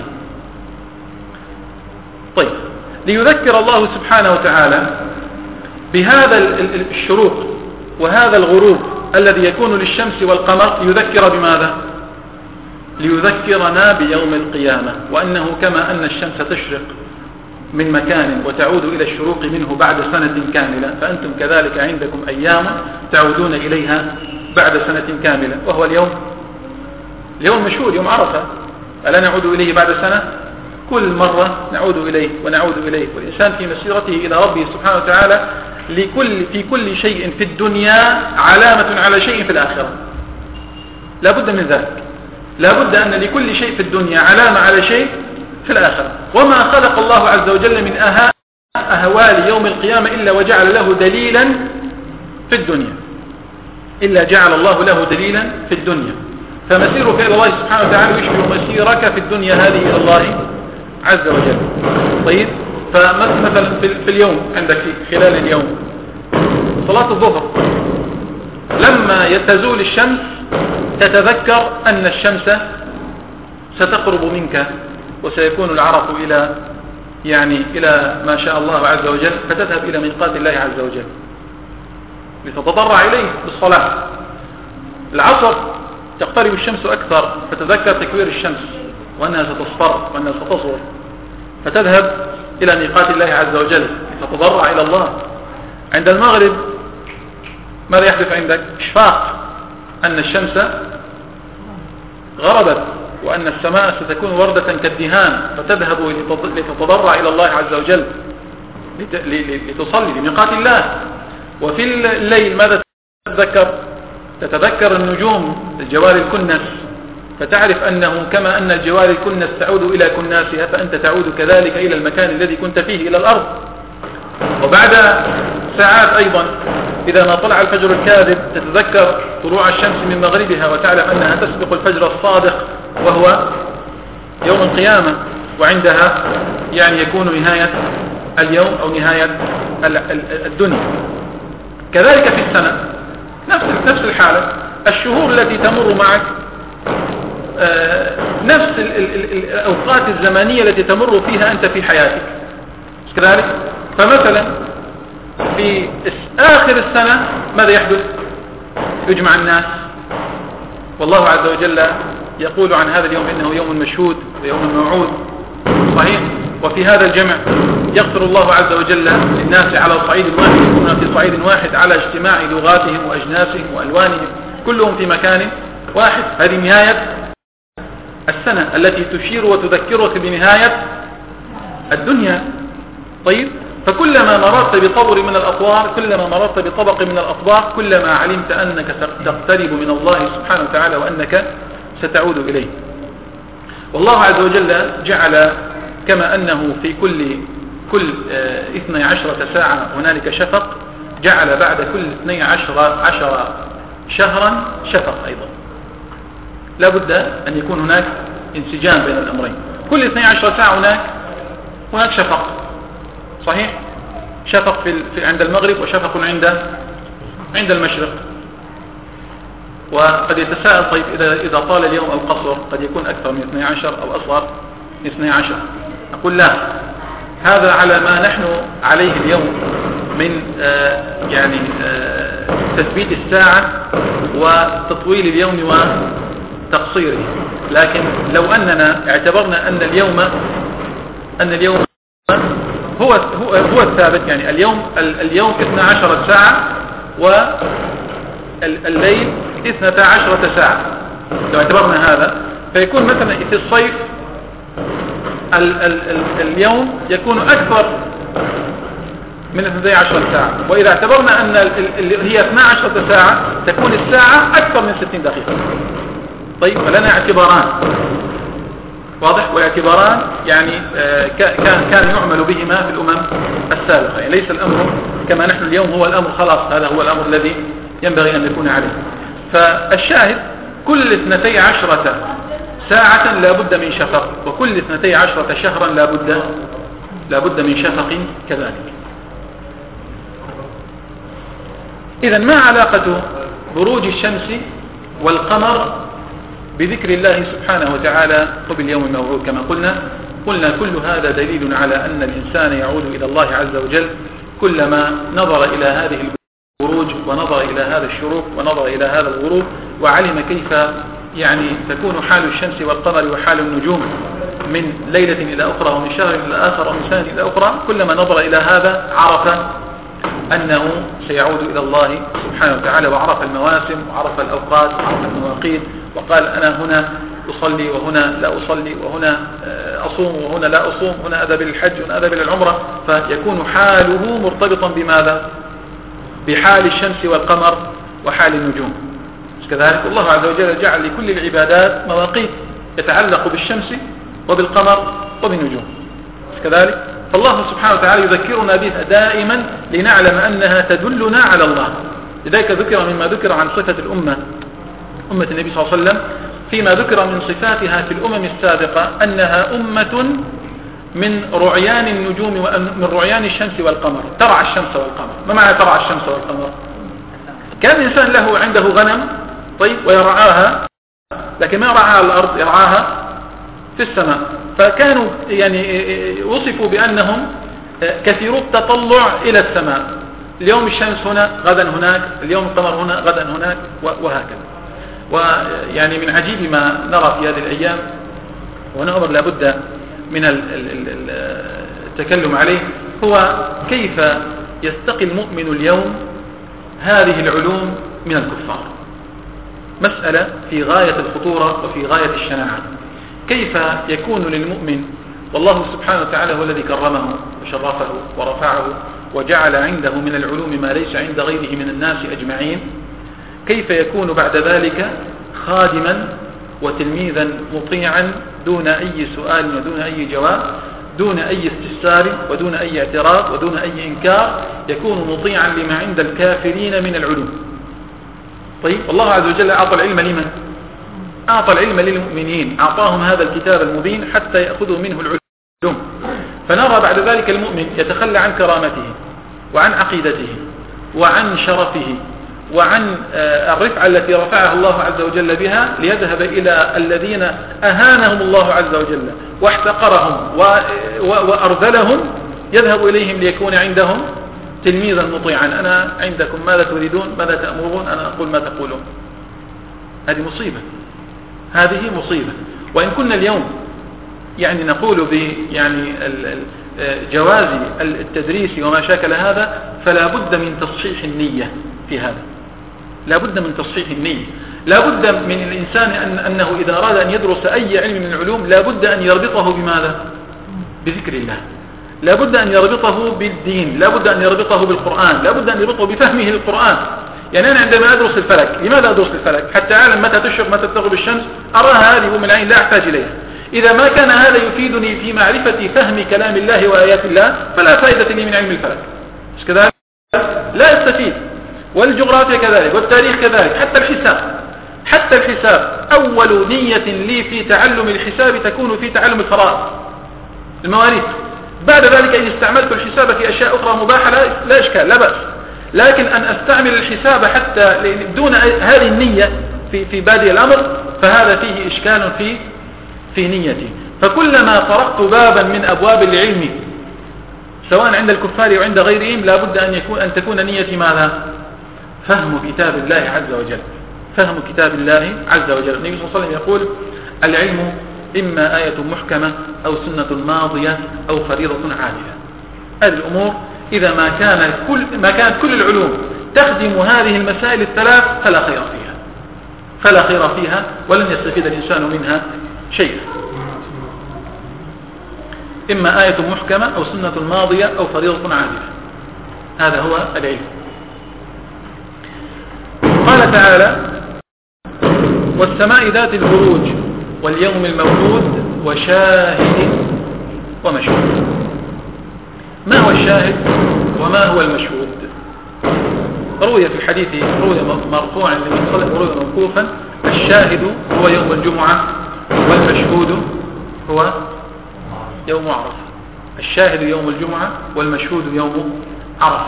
طيب، ليذكر الله سبحانه وتعالى بهذا الشروق وهذا الغروب الذي يكون للشمس والقمر، يذكر بماذا؟ ليذكرنا بيوم القيامة، وأنه كما أن الشمس تشرق من مكان وتعود إلى الشروق منه بعد سنة كاملة، فأنتم كذلك عندكم أيام تعودون إليها بعد سنة كاملة، وهو اليوم مشهود، يوم عرفة. ألا نعود إليه بعد سنة؟ كل مرة نعود إليه ونعود إليه، والإنسان في مسيرته إلى ربه سبحانه وتعالى في كل شيء في الدنيا علامة على شيء في الآخرة. لا بد من ذلك، لا بد أن لكل شيء في الدنيا علامة على شيء في الآخرة. وما خلق الله عز وجل من أهوال يوم القيامة إلا وجعل له دليلا في الدنيا، في الدنيا. فمسيرك إلى الله سبحانه وتعالى يشبه مسيرك في الدنيا هذه إلى الله عز وجل. طيب، فمثلا في اليوم عندك خلال اليوم صلاة الظهر، لما تزول الشمس تتذكر أن الشمس ستقرب منك وسيكون العرق إلى ما شاء الله عز وجل، فتذهب إلى ميقات الله عز وجل لتتضرع إليه بالصلاة. العصر تقترب الشمس أكثر، فتذكر تكوير الشمس وأنها ستصفر وأنها ستصغر، فتذهب إلى ميقات الله عز وجل، فتضرع إلى الله. عند المغرب ماذا يحدث عندك؟ إشفاق أن الشمس غربت وأن السماء ستكون وردة كالدهان، فتذهب لتتضرع إلى الله عز وجل لتصلي لميقات الله. وفي الليل ماذا تتذكر النجوم الجوار الكنس، فتعرف أنه كما أن الجوار الكنس تعود إلى كناسها، فأنت تعود كذلك إلى المكان الذي كنت فيه، إلى الأرض. وبعد ساعات أيضا إذا ما طلع الفجر الكاذب تتذكر طلوع الشمس من مغربها، وتعلم أنها تسبق الفجر الصادق وهو يوم القيامة، وعندها يعني يكون نهاية اليوم أو نهاية الدنيا. كذلك في السنة نفس الحالة، الشهور التي تمر معك نفس الأوقات الزمنية التي تمر فيها أنت في حياتك كذلك. فمثلا في آخر السنة ماذا يحدث؟ يجمع الناس، والله عز وجل يقول عن هذا اليوم إنه يوم مشهود ويوم موعود، صحيح. وفي هذا الجمع يغفر الله عز وجل للناس على صعيد واحد، يكونون في صعيد واحد على اجتماع لغاتهم وأجناسهم وألوانهم كلهم في مكان واحد. هذه نهاية السنة التي تشير وتذكرك بنهاية الدنيا. طيب، فكلما مررت بطور من الأطوار، كلما مررت بطبق من الأطباق، كلما علمت أنك تقترب من الله سبحانه وتعالى وأنك ستعود إليه. والله عز وجل جعل كما أنه في كل 12 ساعة هنالك شفق، جعل بعد كل 12 شهرا شفق أيضا. لا بد أن يكون هناك انسجام بين الأمرين. كل 12 ساعة هناك شفق، صحيح. شفق عند المغرب وشفق عند المشرق. وقد يتساءل طيب إذا طال اليوم أو قصر قد يكون أكثر من 12 أو أصغر من 12. أقول لا، هذا على ما نحن عليه اليوم من تثبيت الساعة وتطويل اليوم وتقصيره. لكن لو أننا اعتبرنا أن اليوم هو الثابت، يعني اليوم 12 ساعة والليل 12 ساعة، لو اعتبرنا هذا فيكون مثلا في الصيف اليوم يكون أكثر من 12 ساعة، وإذا اعتبرنا أن هي 12 ساعة تكون الساعة أكثر من 60 دقيقة. طيب، فلنا اعتباران واضح، واعتباران يعني كان يعمل بهما في الأمم السابقة. يعني ليس الأمر كما نحن اليوم هو الأمر خلاص، هذا هو الأمر الذي ينبغي أن يكون عليه. فالشاهد كل 12 ساعة لا بد من شفق، وكل 12 شهرا لا بد من شفق كذلك. إذن ما علاقة بروج الشمس والقمر بذكر الله سبحانه وتعالى وباليوم الموعود؟ كما قلنا كل هذا دليل على أن الإنسان يعود إلى الله عز وجل كلما نظر إلى هذه البروج ونظر إلى هذا الشروق ونظر إلى هذا الغروب، وعلم كيف تكون حال الشمس والقمر وحال النجوم من ليلة إلى أخرى ومن شهر إلى آخر ومن سنة إلى أخرى. كلما نظر إلى هذا عرف أنه سيعود إلى الله سبحانه وتعالى، وعرف المواسم وعرف الأوقات وعرف المواقيت، وقال أنا هنا أصلي وهنا لا أصلي، وهنا أصوم وهنا لا أصوم، هنا أذهب للحج وهنا أذهب للعمرة. فيكون حاله مرتبطا بماذا؟ بحال الشمس والقمر وحال النجوم. كذلك الله عز وجل جعل لكل العبادات مواقيت يتعلق بالشمس وبالقمر وبالنجوم. كذلك فالله سبحانه وتعالى يذكرنا بها دائما لنعلم أنها تدلنا على الله. لذلك ذكر مما ذكر عن صفة أمة النبي صلى الله عليه وسلم فيما ذكر من صفاتها في الأمم السابقة أنها أمة من رعيان النجوم ومن رعيان الشمس والقمر، ترعى الشمس والقمر. ما معنى ترعى الشمس والقمر؟ كان الإنسان له عنده غنم طيب ويرعاها، لكن ما رعاها الأرض، يرعاها في السماء. فكانوا وصفوا بأنهم كثيرو التطلع إلى السماء، اليوم الشمس هنا غدا هناك، اليوم القمر هنا غدا هناك، وهكذا. ويعني من عجيب ما نرى في هذه الأيام ونأمر لابد من التكلم عليه، هو كيف يستقي المؤمن اليوم هذه العلوم من الكفار. مسألة في غاية الخطورة وفي غاية الشناعة. كيف يكون للمؤمن، والله سبحانه وتعالى هو الذي كرمه وشرفه ورفعه وجعل عنده من العلوم ما ليس عند غيره من الناس أجمعين، كيف يكون بعد ذلك خادما وتلميذا مطيعا دون أي سؤال ودون أي جواب، دون أي استفسار ودون أي اعتراض ودون أي إنكار، يكون مطيعا لما عند الكافرين من العلوم. طيب الله عز وجل أعطى العلم لمن؟ أعطى العلم للمؤمنين، أعطاهم هذا الكتاب المبين حتى يأخذوا منه العلوم. فنرى بعد ذلك المؤمن يتخلى عن كرامته وعن عقيدته وعن شرفه وعن الرفعة التي رفعها الله عز وجل بها، ليذهب إلى الذين أهانهم الله عز وجل واحتقرهم وأرذلهم، يذهب إليهم ليكون عندهم تلميذا مطيعا. أنا عندكم ماذا تريدون، ماذا تأمرون، أنا أقول ما تقولون. هذه مصيبة، هذه مصيبة. وإن كنا اليوم يعني نقول يعني جواز التدريس وما شاكل هذا، فلا بد من تصحيح النية في هذا، لا بد من تصحيح النية. لا بد من الإنسان أنه إذا أراد أن يدرس أي علم من العلوم لا بد أن يربطه بماذا؟ بذكر الله، لا بد أن يربطه بالدين، لا بد أن يربطه بالقرآن، لا بد أن يربطه بفهمه للقرآن. يعني أنا عندما أدرس الفلك، لماذا أدرس الفلك؟ حتى أعلم متى تشرق متى تغرب الشمس، أراها هذه من العين، لا أحتاج إليها. إذا ما كان هذا يفيدني في معرفة فهم كلام الله وآيات الله فلا فائدة لي من علم الفلك، مش كذلك؟ لا يستفيد. والجغرافيا كذلك، والتاريخ كذلك، حتى الحساب أول نية لي في تعلم الحساب تكون في تعلم الفرائض المواريث. بعد ذلك إن استعملت الحساب في أشياء أخرى مباحة لا إشكال، لا بأس. لكن أن أستعمل الحساب حتى دون هذه النية في بادئ الأمر فهذا فيه إشكال في نيتي. فكلما طرقت بابا من أبواب العلم سواء عند الكفار وعند غيرهم لا بد أن تكون نيتي ماذا؟ فهم كتاب الله عز وجل، فهم كتاب الله عز وجل. النبي صلى الله عليه وسلم يقول: العلم إما آية محكمة أو سنة ماضية أو فريضة عادلة. هذه الأمور إذا ما كانت كل العلوم تخدم هذه المسائل الثلاث فلا خير فيها ولن يستفيد الإنسان منها شيئا. إما آية محكمة أو سنة ماضية أو فريضة عادلة، هذا هو العلم. قال تعالى: والسماء ذات البروج واليوم الموعود وشاهد ومشهود. ما هو الشاهد وما هو المشهود؟ روي في الحديث، روي مرفوعا لمن صلى وروي موقوفا: الشاهد هو يوم الجمعة والمشهود هو يوم عرفة. الشاهد يوم الجمعة والمشهود يوم عرفة.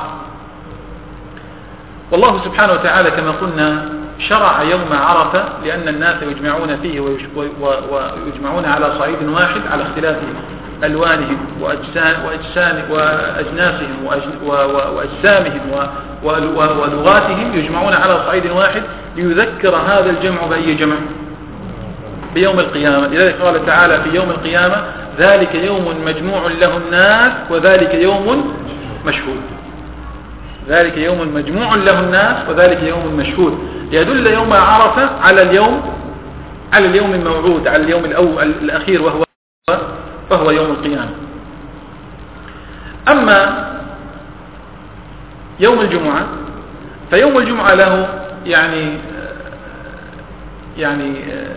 والله سبحانه وتعالى كما قلنا شرع يوم عرفة لأن الناس يجمعون فيه ويجمعون على صعيد واحد على اختلاف ألوانهم وأجناسهم وأجسامهم ولغاتهم، يجمعون على صعيد واحد ليذكر هذا الجمع بأي جمع؟ بيوم القيامة. لذلك قال تعالى في يوم القيامة: ذلك يوم مجموع له الناس وذلك يوم مشهود. ذلك يوم مجموع له الناس وذلك يوم مشهود، يدل يوم عرفة على اليوم الموعود، على اليوم الأخير وهو يوم القيامة. أما يوم الجمعة فيوم الجمعة له يعني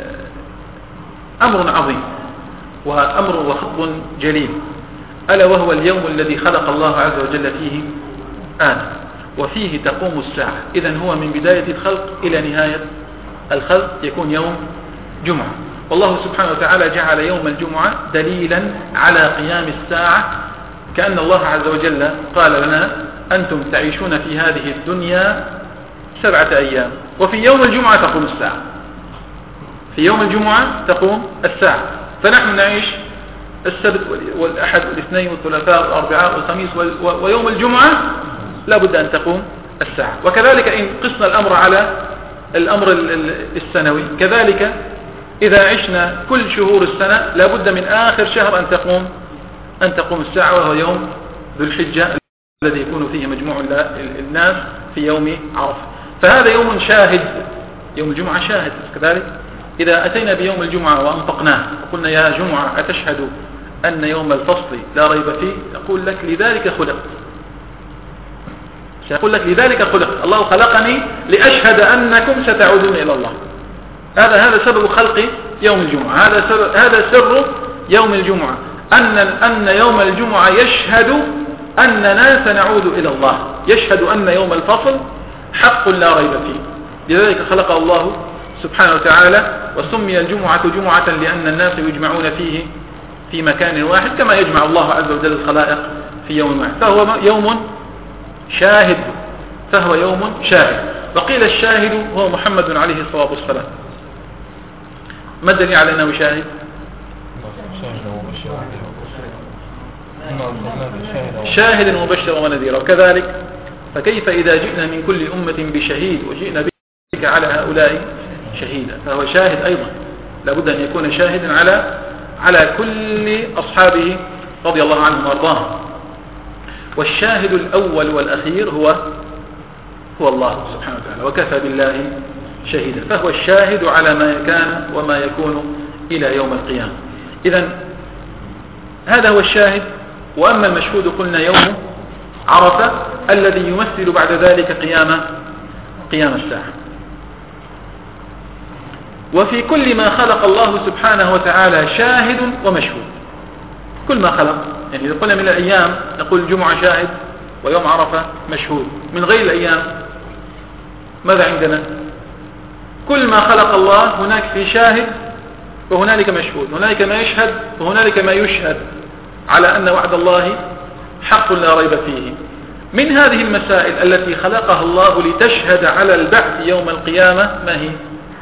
أمر عظيم وأمر وخطب جليل، ألا وهو اليوم الذي خلق الله عز وجل فيه آدم وفيه تقوم الساعة. إذن هو من بداية الخلق إلى نهاية الخلق يكون يوم جمعة. والله سبحانه وتعالى جعل يوم الجمعة دليلا على قيام الساعة، كأن الله عز وجل قال لنا: أنتم تعيشون في هذه الدنيا 7 أيام وفي يوم الجمعة تقوم الساعة. في يوم الجمعة تقوم الساعة، فنحن نعيش السبت والأحد والاثنين والثلاثاء والأربعاء والخميس ويوم الجمعة لا بد أن تقوم الساعة. وكذلك إن قسنا الأمر على الأمر السنوي. كذلك إذا عشنا كل شهور السنة لابد من آخر شهر أن تقوم الساعة، وهو يوم ذو الحجة الذي يكون فيه مجموع الناس في يوم عرفة. فهذا يوم شاهد، يوم الجمعة شاهد. كذلك إذا أتينا بيوم الجمعة وأنطقناه وقلنا يا جمعة أتشهد أن يوم الفصل لا ريب فيه، أقول لك لذلك خلقت، سيقول لك لذلك خلقت، الله خلقني لأشهد أنكم ستعودون إلى الله. هذا سبب خلق يوم الجمعة، هذا سر يوم الجمعة، أن يوم الجمعة يشهد أننا سنعود إلى الله، يشهد أن يوم الفصل حق لا ريب فيه. لذلك خلق الله سبحانه وتعالى، وسمي الجمعة جمعة لأن الناس يجمعون فيه في مكان واحد كما يجمع الله عز وجل الخلائق في يوم واحد. فهو يوم شاهد. وقيل الشاهد هو محمد عليه الصلاة والسلام. ما الدليل على أنه شاهد؟ شاهد ومبشر ونذير. وكذلك فكيف إذا جئنا من كل أمة بشهيد وجئنا بك على هؤلاء شهيدا، فهو شاهد أيضا، لابد أن يكون شاهدا على كل أصحابه رضي الله عنهم وارضاهم. والشاهد الأول والأخير هو الله سبحانه وتعالى، وكفى بالله شهيدا. فهو الشاهد على ما كان وما يكون إلى يوم القيامة. إذن هذا هو الشاهد. وأما المشهود قلنا يوم عرفة الذي يمثل بعد ذلك قيام الساعة. وفي كل ما خلق الله سبحانه وتعالى شاهد ومشهود، كل ما خلق. يعني إذا قلنا من الأيام نقول الجمعة شاهد ويوم عرفة مشهود. من غير الأيام ماذا عندنا؟ كل ما خلق الله هناك في شاهد وهنالك مشهود، هنالك ما يشهد وهنالك ما يشهد على أن وعد الله حق لا ريب فيه. من هذه المسائل التي خلقها الله لتشهد على البعث يوم القيامة ما هي؟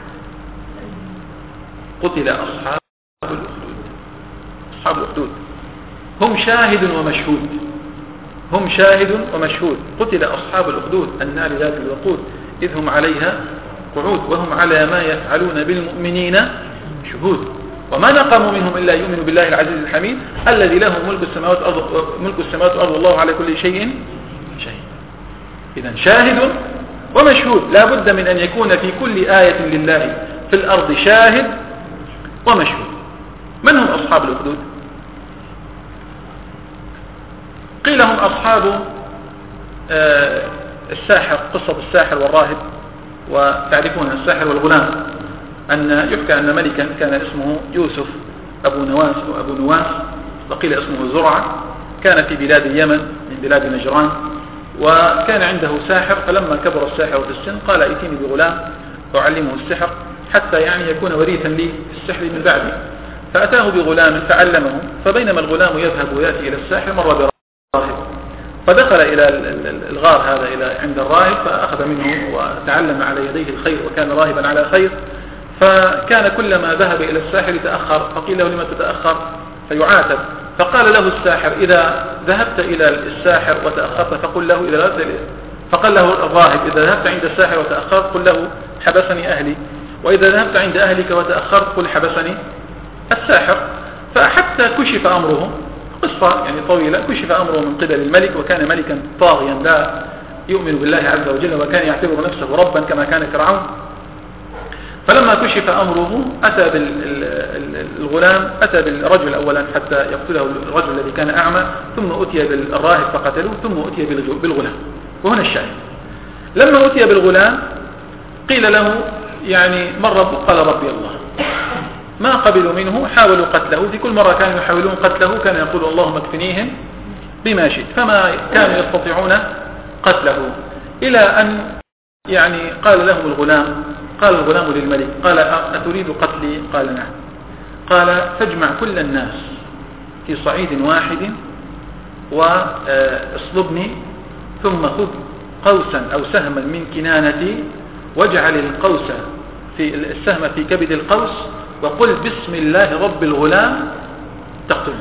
قتل أصحاب الأخدود. هم شاهد ومشهود. قتل أصحاب الأخدود النار ذات الوقود إذ هم عليها قعود وهم على ما يفعلون بالمؤمنين شهود. وما نقموا منهم إلا يؤمنوا بالله العزيز الحميد الذي له ملك السماوات والأرض والله على كل شيء شهيد. إذن شاهد ومشهود، لا بد من أن يكون في كل آية لله في الأرض شاهد ومشهود. من هم أصحاب الأخدود؟ قيل هم أصحاب الساحر، قصة الساحر والراهب. وتعرفون الساحر والغلام أن يحكى أن ملكا كان اسمه يوسف أبو نواس وقيل اسمه زرعة، كان في بلاد اليمن من بلاد نجران، وكان عنده ساحر. فلما كبر الساحر في السن قال ائتني بغلام أعلمه السحر حتى يكون وريثا لي في السحر من بعدي. فأتاه بغلام فعلمه. فبينما الغلام يذهب ويأتي إلى الساحر مر براهب، فدخل إلى الغار هذا عند الراهب فأخذ منه وتعلم على يديه الخير، وكان راهبا على خير. فكان كلما ذهب إلى الساحر يتأخر، فقيل له لما تتأخر؟ فيعاتب. فقال له الساحر إذا ذهبت إلى الساحر وتأخرت فقل له فقال له الراهب إذا ذهبت عند الساحر وتأخرت قل له حبسني أهلي، وإذا ذهبت عند أهلك وتأخرت قل حبسني الساحر. فحتى كشف أمره، قصة طويلة، كشف أمره من قبل الملك، وكان ملكا طاغيا لا يؤمن بالله عز وجل، وكان يعتبر نفسه ربا كما كان فرعون. فلما كشف أمره أتى بالغلام، أتى بالرجل أولا حتى يقتله الرجل الذي كان أعمى، ثم أتي بالراهب فقتلوه، ثم أتي بالغلام. وهنا الشاهد لما أتي بالغلام قيل له من ربك؟ قال ربي الله. ما قبلوا منه، حاولوا قتله، في كل مرة كانوا يحاولون قتله كان يقول اللهم اكفنيهم بما شئت، فما كانوا يستطيعون قتله. إلى أن قال لهم قال الغلام للملك قال أتريد قتلي؟ قال نعم. قال فاجمع كل الناس في صعيد واحد واصلبني، ثم خذ قوسا أو سهما من كنانتي واجعل السهم في كبد القوس وقل بسم الله رب الغلام تقتله.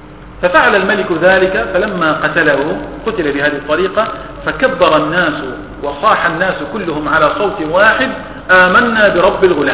ففعل الملك ذلك، فلما قتله قتل بهذه الطريقة، فكبر الناس وصاح الناس كلهم على صوت واحد: آمنا برب الغلام،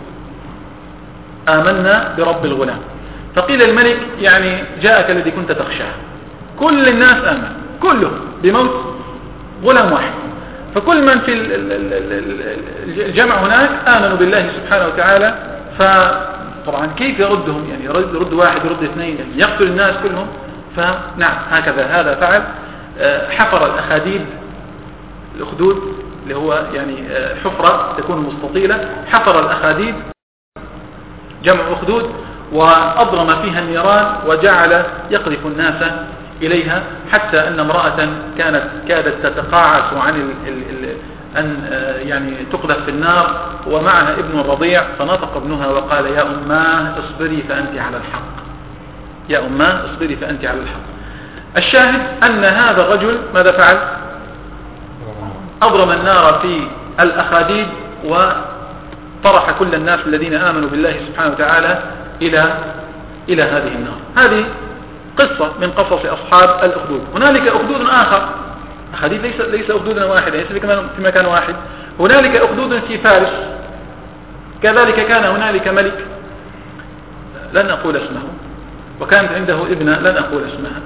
آمنا برب الغلام. فقيل الملك: يعني جاءك الذي كنت تخشاه. كل الناس آمن، كلهم بموت غلام واحد. فكل من في الجمع هناك آمنوا بالله سبحانه وتعالى. فطبعا كيف يردهم؟ يعني يرد واحد، يرد اثنين، يعني يقتل الناس كلهم. فنعم هكذا هذا فعل. حفر الأخاديد، الأخدود اللي هو يعني حفرة تكون مستطيلة، حفر الأخاديد جمع أخدود وأضرم فيها النيران وجعل يقذف الناس إليها، حتى أن امرأة كادت تتقاعس عن أن يعني تقذف في النار ومعها ابن رضيع، فنطق ابنها وقال: يا أماه اصبري فأنت على الحق، يا أماه اصبري فأنت على الحق. الشاهد أن هذا الرجل ماذا فعل؟ أضرم النار في الأخاديد وطرح كل الناس الذين آمنوا بالله سبحانه وتعالى إلى هذه النار. هذه قصة من قصص أصحاب الأخدود. هنالك أخدود آخر، أخاديد ليس أخدودنا واحدة، ليس في مكان واحد. هنالك أخدود في فارس، كذلك كان هنالك ملك لن أقول اسمه، وكانت عنده ابنة لن أقول اسمها،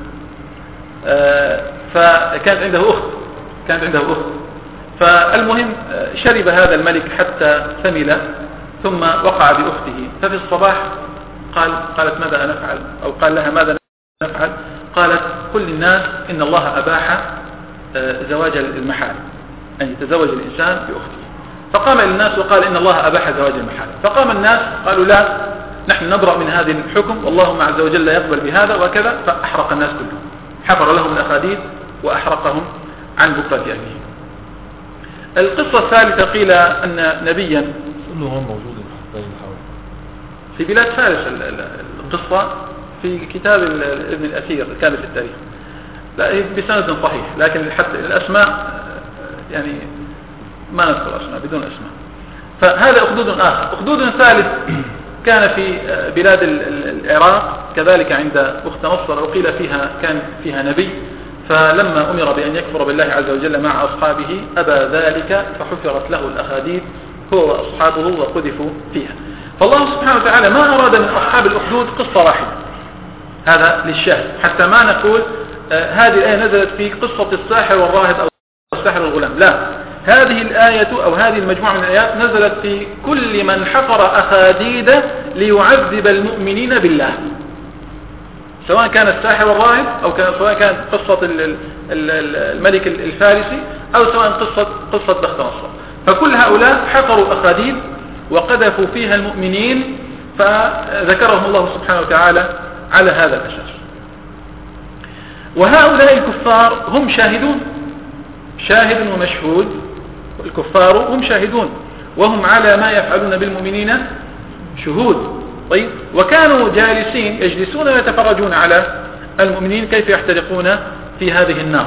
فكانت عنده أخت. فالمهم شرب هذا الملك حتى ثمل، ثم وقع بأخته. ففي الصباح قالت: ماذا نفعل؟ أو قال لها: ماذا نفعل؟ قالت: قل للناس إن الله أباح زواج المحارم، أن يتزوج الإنسان بأخته. فقام الناس وقال: إن الله أباح زواج المحارم. فقام الناس قالوا: لا، نحن نبرأ من هذا الحكم، والله عز وجل لا يقبل بهذا وكذا. فأحرق الناس كلهم، حفر لهم الأخاديد وأحرقهم عن بكرة أهلهم. القصة الثالثة قيل أن نبيا موجود في بلاد فارس. القصة في كتاب ابن الأثير كان في التاريخ، لا بسند صحيح، لكن حتى الأسماء يعني ما نذكر أسماء، بدون أسماء. فهذا أخدود آخر. أخدود ثالث كان في بلاد العراق، كذلك عند أخت نصر، وقيل كان فيها نبي، فلما أمر بأن يكفر بالله عز وجل مع أصحابه أبى ذلك، فحفرت له الأخاديد هو وأصحابه وقذفوا فيها. فالله سبحانه وتعالى ما أراد من أصحاب الأخدود قصة واحدة، هذا للشاهد، حتى ما نقول هذه الآية نزلت في قصة الساحر والراهب أو الساحر والغلام، لا، هذه الآية أو هذه المجموعة من الآيات نزلت في كل من حفر أخاديد ليعذب المؤمنين بالله، سواء كان الساحر والراهب، أو سواء كانت قصة الملك الفارسي، أو سواء قصة بخت نصر. فكل هؤلاء حفروا أخاديد وقذفوا فيها المؤمنين، فذكرهم الله سبحانه وتعالى على هذا الأساس. وهؤلاء الكفار هم شاهدون، شاهد ومشهود، الكفار هم شاهدون وهم على ما يفعلون بالمؤمنين شهود. طيب، وكانوا يجلسون ويتفرجون على المؤمنين كيف يحترقون في هذه النار.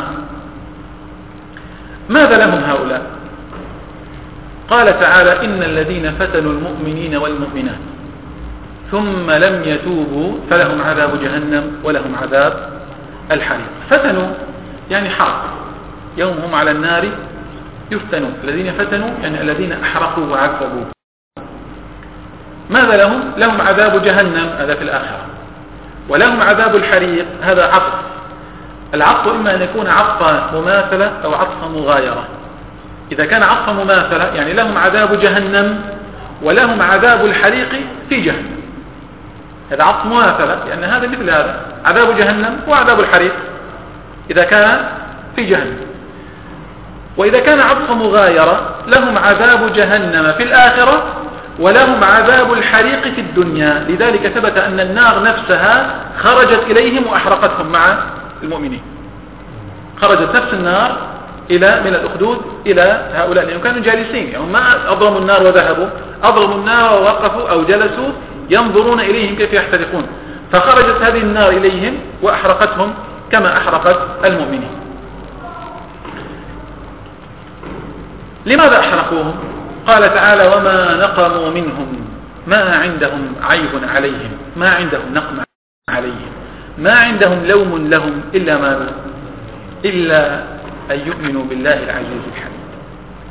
ماذا لهم هؤلاء؟ قال تعالى: إن الذين فتنوا المؤمنين والمؤمنات ثم لم يتوبوا فلهم عذاب جهنم ولهم عذاب الحريق. فتنوا يعني حرق، يوم هم على النار يفتنون. الذين فتنوا يعني الذين أحرقوا وعذبوا. ماذا لهم؟ لهم عذاب جهنم، هذا في الآخرة، ولهم عذاب الحريق، هذا عطف. العطف إما أن يكون عطف مماثلة أو عطف مغايرة. إذا كان عطف مماثلة يعني لهم عذاب جهنم ولهم عذاب الحريق في جهنم، هذا عطف مماثلة، لأن هذا مثل هذا، عذاب جهنم وعذاب الحريق إذا كان في جهنم. وإذا كان عطف مغايرة لهم عذاب جهنم في الآخرة ولهم عذاب الحريق في الدنيا. لذلك ثبت أن النار نفسها خرجت إليهم وأحرقتهم مع المؤمنين، خرجت نفس النار من الأخدود إلى هؤلاء، لأنهم كانوا جالسين، يعني ما أضرموا النار وذهبوا، أضرموا النار ووقفوا أو جلسوا ينظرون إليهم كيف يحترقون، فخرجت هذه النار إليهم وأحرقتهم كما أحرقت المؤمنين. لماذا أحرقوهم؟ قال تعالى: وما نقموا منهم ما عندهم عيب عليهم، ما عندهم نقم عليهم، ما عندهم لوم لهم إلا أن يؤمنوا بالله العزيز الحميد.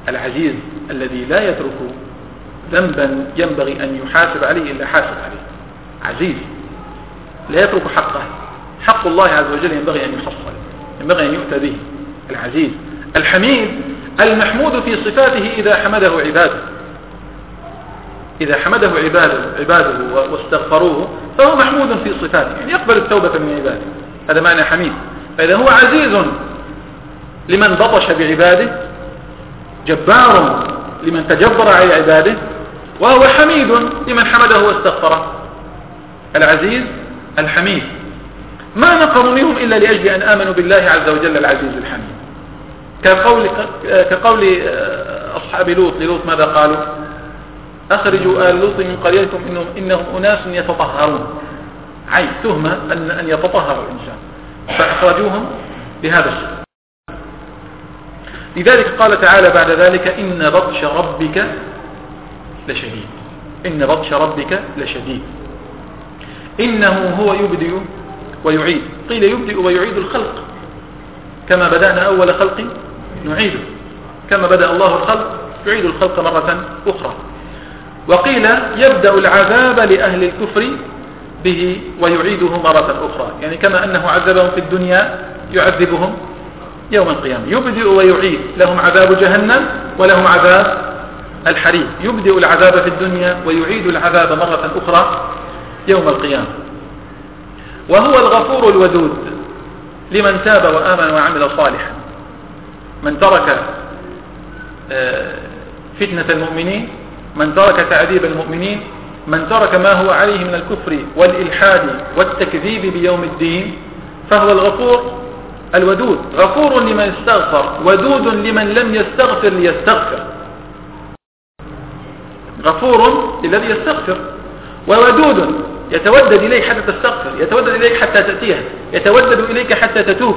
العزيز الذي لا يترك ذنبا ينبغي أن يحاسب عليه إلا حاسب عليه، عزيز لا يترك حقه، حق الله عز وجل ينبغي أن يحصل، ينبغي أن يؤتى به. العزيز الحميد المحمود في صفاته إذا حمده عباده، إذا حمده عباده واستغفروه فهو محمود في صفاته، يعني يقبل التوبة من عباده، هذا معنى حميد. فإذا هو عزيز لمن بطش بعباده، جبار لمن تجبر على عباده، وهو حميد لمن حمده واستغفره. العزيز الحميد ما نقموا منهم إلا لأجل أن آمنوا بالله عز وجل العزيز الحميد. كقول أصحاب لوط للوط ماذا قالوا؟ أخرجوا آل لوط من قريتكم إنهم أناس يتطهرون، عين تهمة أن يتطهر الإنسان، فأخرجوهم بهذا الشيء. لذلك قال تعالى بعد ذلك إن بطش ربك لشديد، إن بطش ربك لشديد. إنه هو يبدئ ويعيد، قيل يبدئ ويعيد الخلق، كما بدأنا أول خلق نعيده، كما بدأ الله الخلق يعيد الخلق مرة أخرى. وقيل يبدأ العذاب لأهل الكفر به ويعيده مرة أخرى، يعني كما أنه عذبهم في الدنيا يعذبهم يوم القيامة. يبدئ ويعيد، لهم عذاب جهنم ولهم عذاب الحريق، يبدئ العذاب في الدنيا ويعيد العذاب مرة أخرى يوم القيامة. وهو الغفور الودود لمن تاب وآمن وعمل صالحا، من ترك فتنة المؤمنين، من ترك تعذيب المؤمنين، من ترك ما هو عليه من الكفر والإلحاد والتكذيب بيوم الدين، فهو الغفور الودود، غفور لمن استغفر، ودود لمن لم يستغفر ليستغفر. غفور للذي يستغفر، وودود يتودد إليك حتى تستغفر، يتودد إليك حتى تأتيها، يتودد إليك حتى تتوب.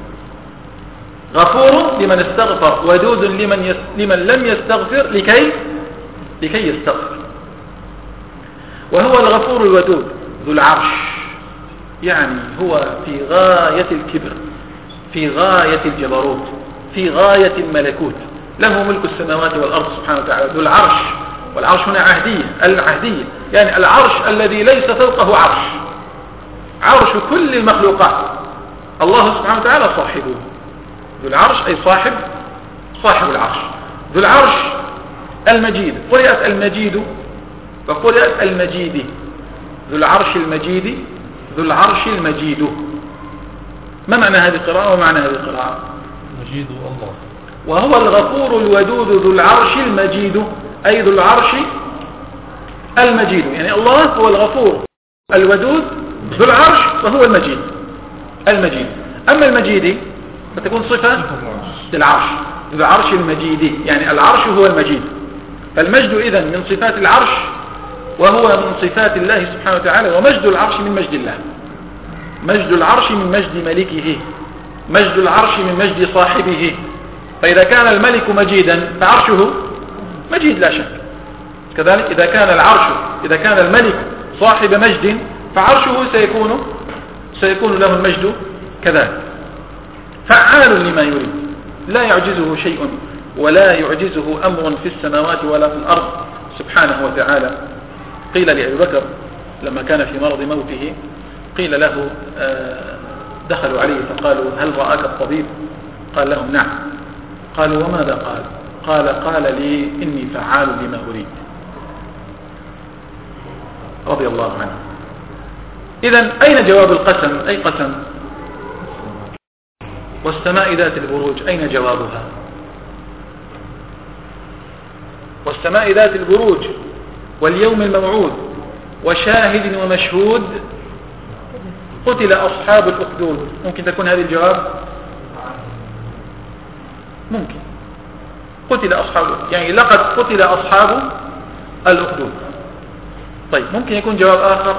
غفور لمن استغفر، ودود لمن لم يستغفر لكي يستغفر. وهو الغفور الودود ذو العرش، يعني هو في غاية الكبر، في غاية الجبروت، في غاية الملكوت، له ملك السماوات والأرض سبحانه وتعالى، ذو العرش. والعرش هنا عهدية، العهدية يعني العرش الذي ليس فوقه عرش، عرش كل المخلوقات، الله سبحانه وتعالى صاحبه. ذو العرش أي صاحب العرش. ذو العرش المجيد، قرأت المجيد وقرأت المجيد، ذو العرش المجيد، ذو العرش المجيد. ما معنى هذه القراءة ومعنى هذه القراءة؟ مجيد الله. وهو الغفور الودود ذو العرش المجيد، أي ذو العرش المجيد، يعني الله هو الغفور الودود ذو العرش وهو المجيد. أما المجيد فتكون صفة للعرش، ذو العرش المجيد، يعني العرش هو المجيد. فالمجد إذن من صفات العرش، وهو من صفات الله سبحانه وتعالى. ومجد العرش من مجد الله، مجد العرش من مجد ملكه، مجد العرش من مجد صاحبه. فإذا كان الملك مجيدا فعرشه مجيد لا شك، كذلك إذا كان الملك صاحب مجد فعرشه سيكون له المجد كذلك. فعال لما يريد، لا يعجزه شيء ولا يعجزه أمر في السماوات ولا في الأرض سبحانه وتعالى. قيل لأبي بكر لما كان في مرض موته، قيل له دخلوا عليه فقالوا هل رآك الطبيب؟ قال لهم نعم. قالوا وماذا قال؟ قال لي إني فعال لما أريد، رضي الله عنه. إذن أين جواب القسم؟ أي قسم؟ والسماء ذات البروج، أين جوابها؟ والسماء ذات البروج واليوم الموعود وشاهد ومشهود قتل أصحاب الأخدود. ممكن تكون هذه الجواب؟ ممكن قتل أصحاب، يعني لقد قتل أصحاب الأخدود. طيب ممكن يكون جواب آخر؟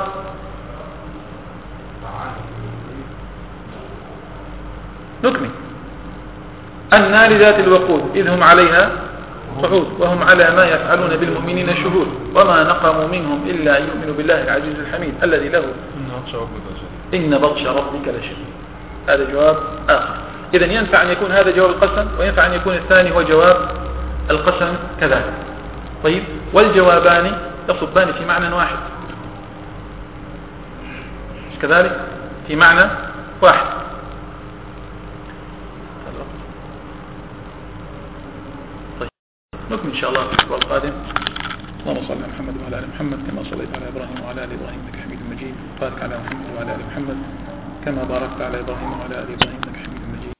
نكمل. النار ذات الوقود إذ هم عليها قعود وهم على ما يفعلون بالمؤمنين شهود وما نقموا منهم إلا أن يؤمنوا بالله العزيز الحميد الذي له إن بطش ربك لشديد. هذا جواب آخر. إذن ينفع أن يكون هذا جواب القسم، وينفع أن يكون الثاني هو جواب القسم كذلك. طيب، والجوابان يصبان في معنى واحد، مش كذلك؟ في معنى واحد. طيب، نكمل إن شاء الله في الأسبوع القادم. اللهم صل على محمد وعلى آل محمد كما صليت على إبراهيم وعلى آل إبراهيم إنك حميد مجيد. بارك على محمد وعلى آل محمد كما باركت على إبراهيم وعلى آل إبراهيم إنك حميد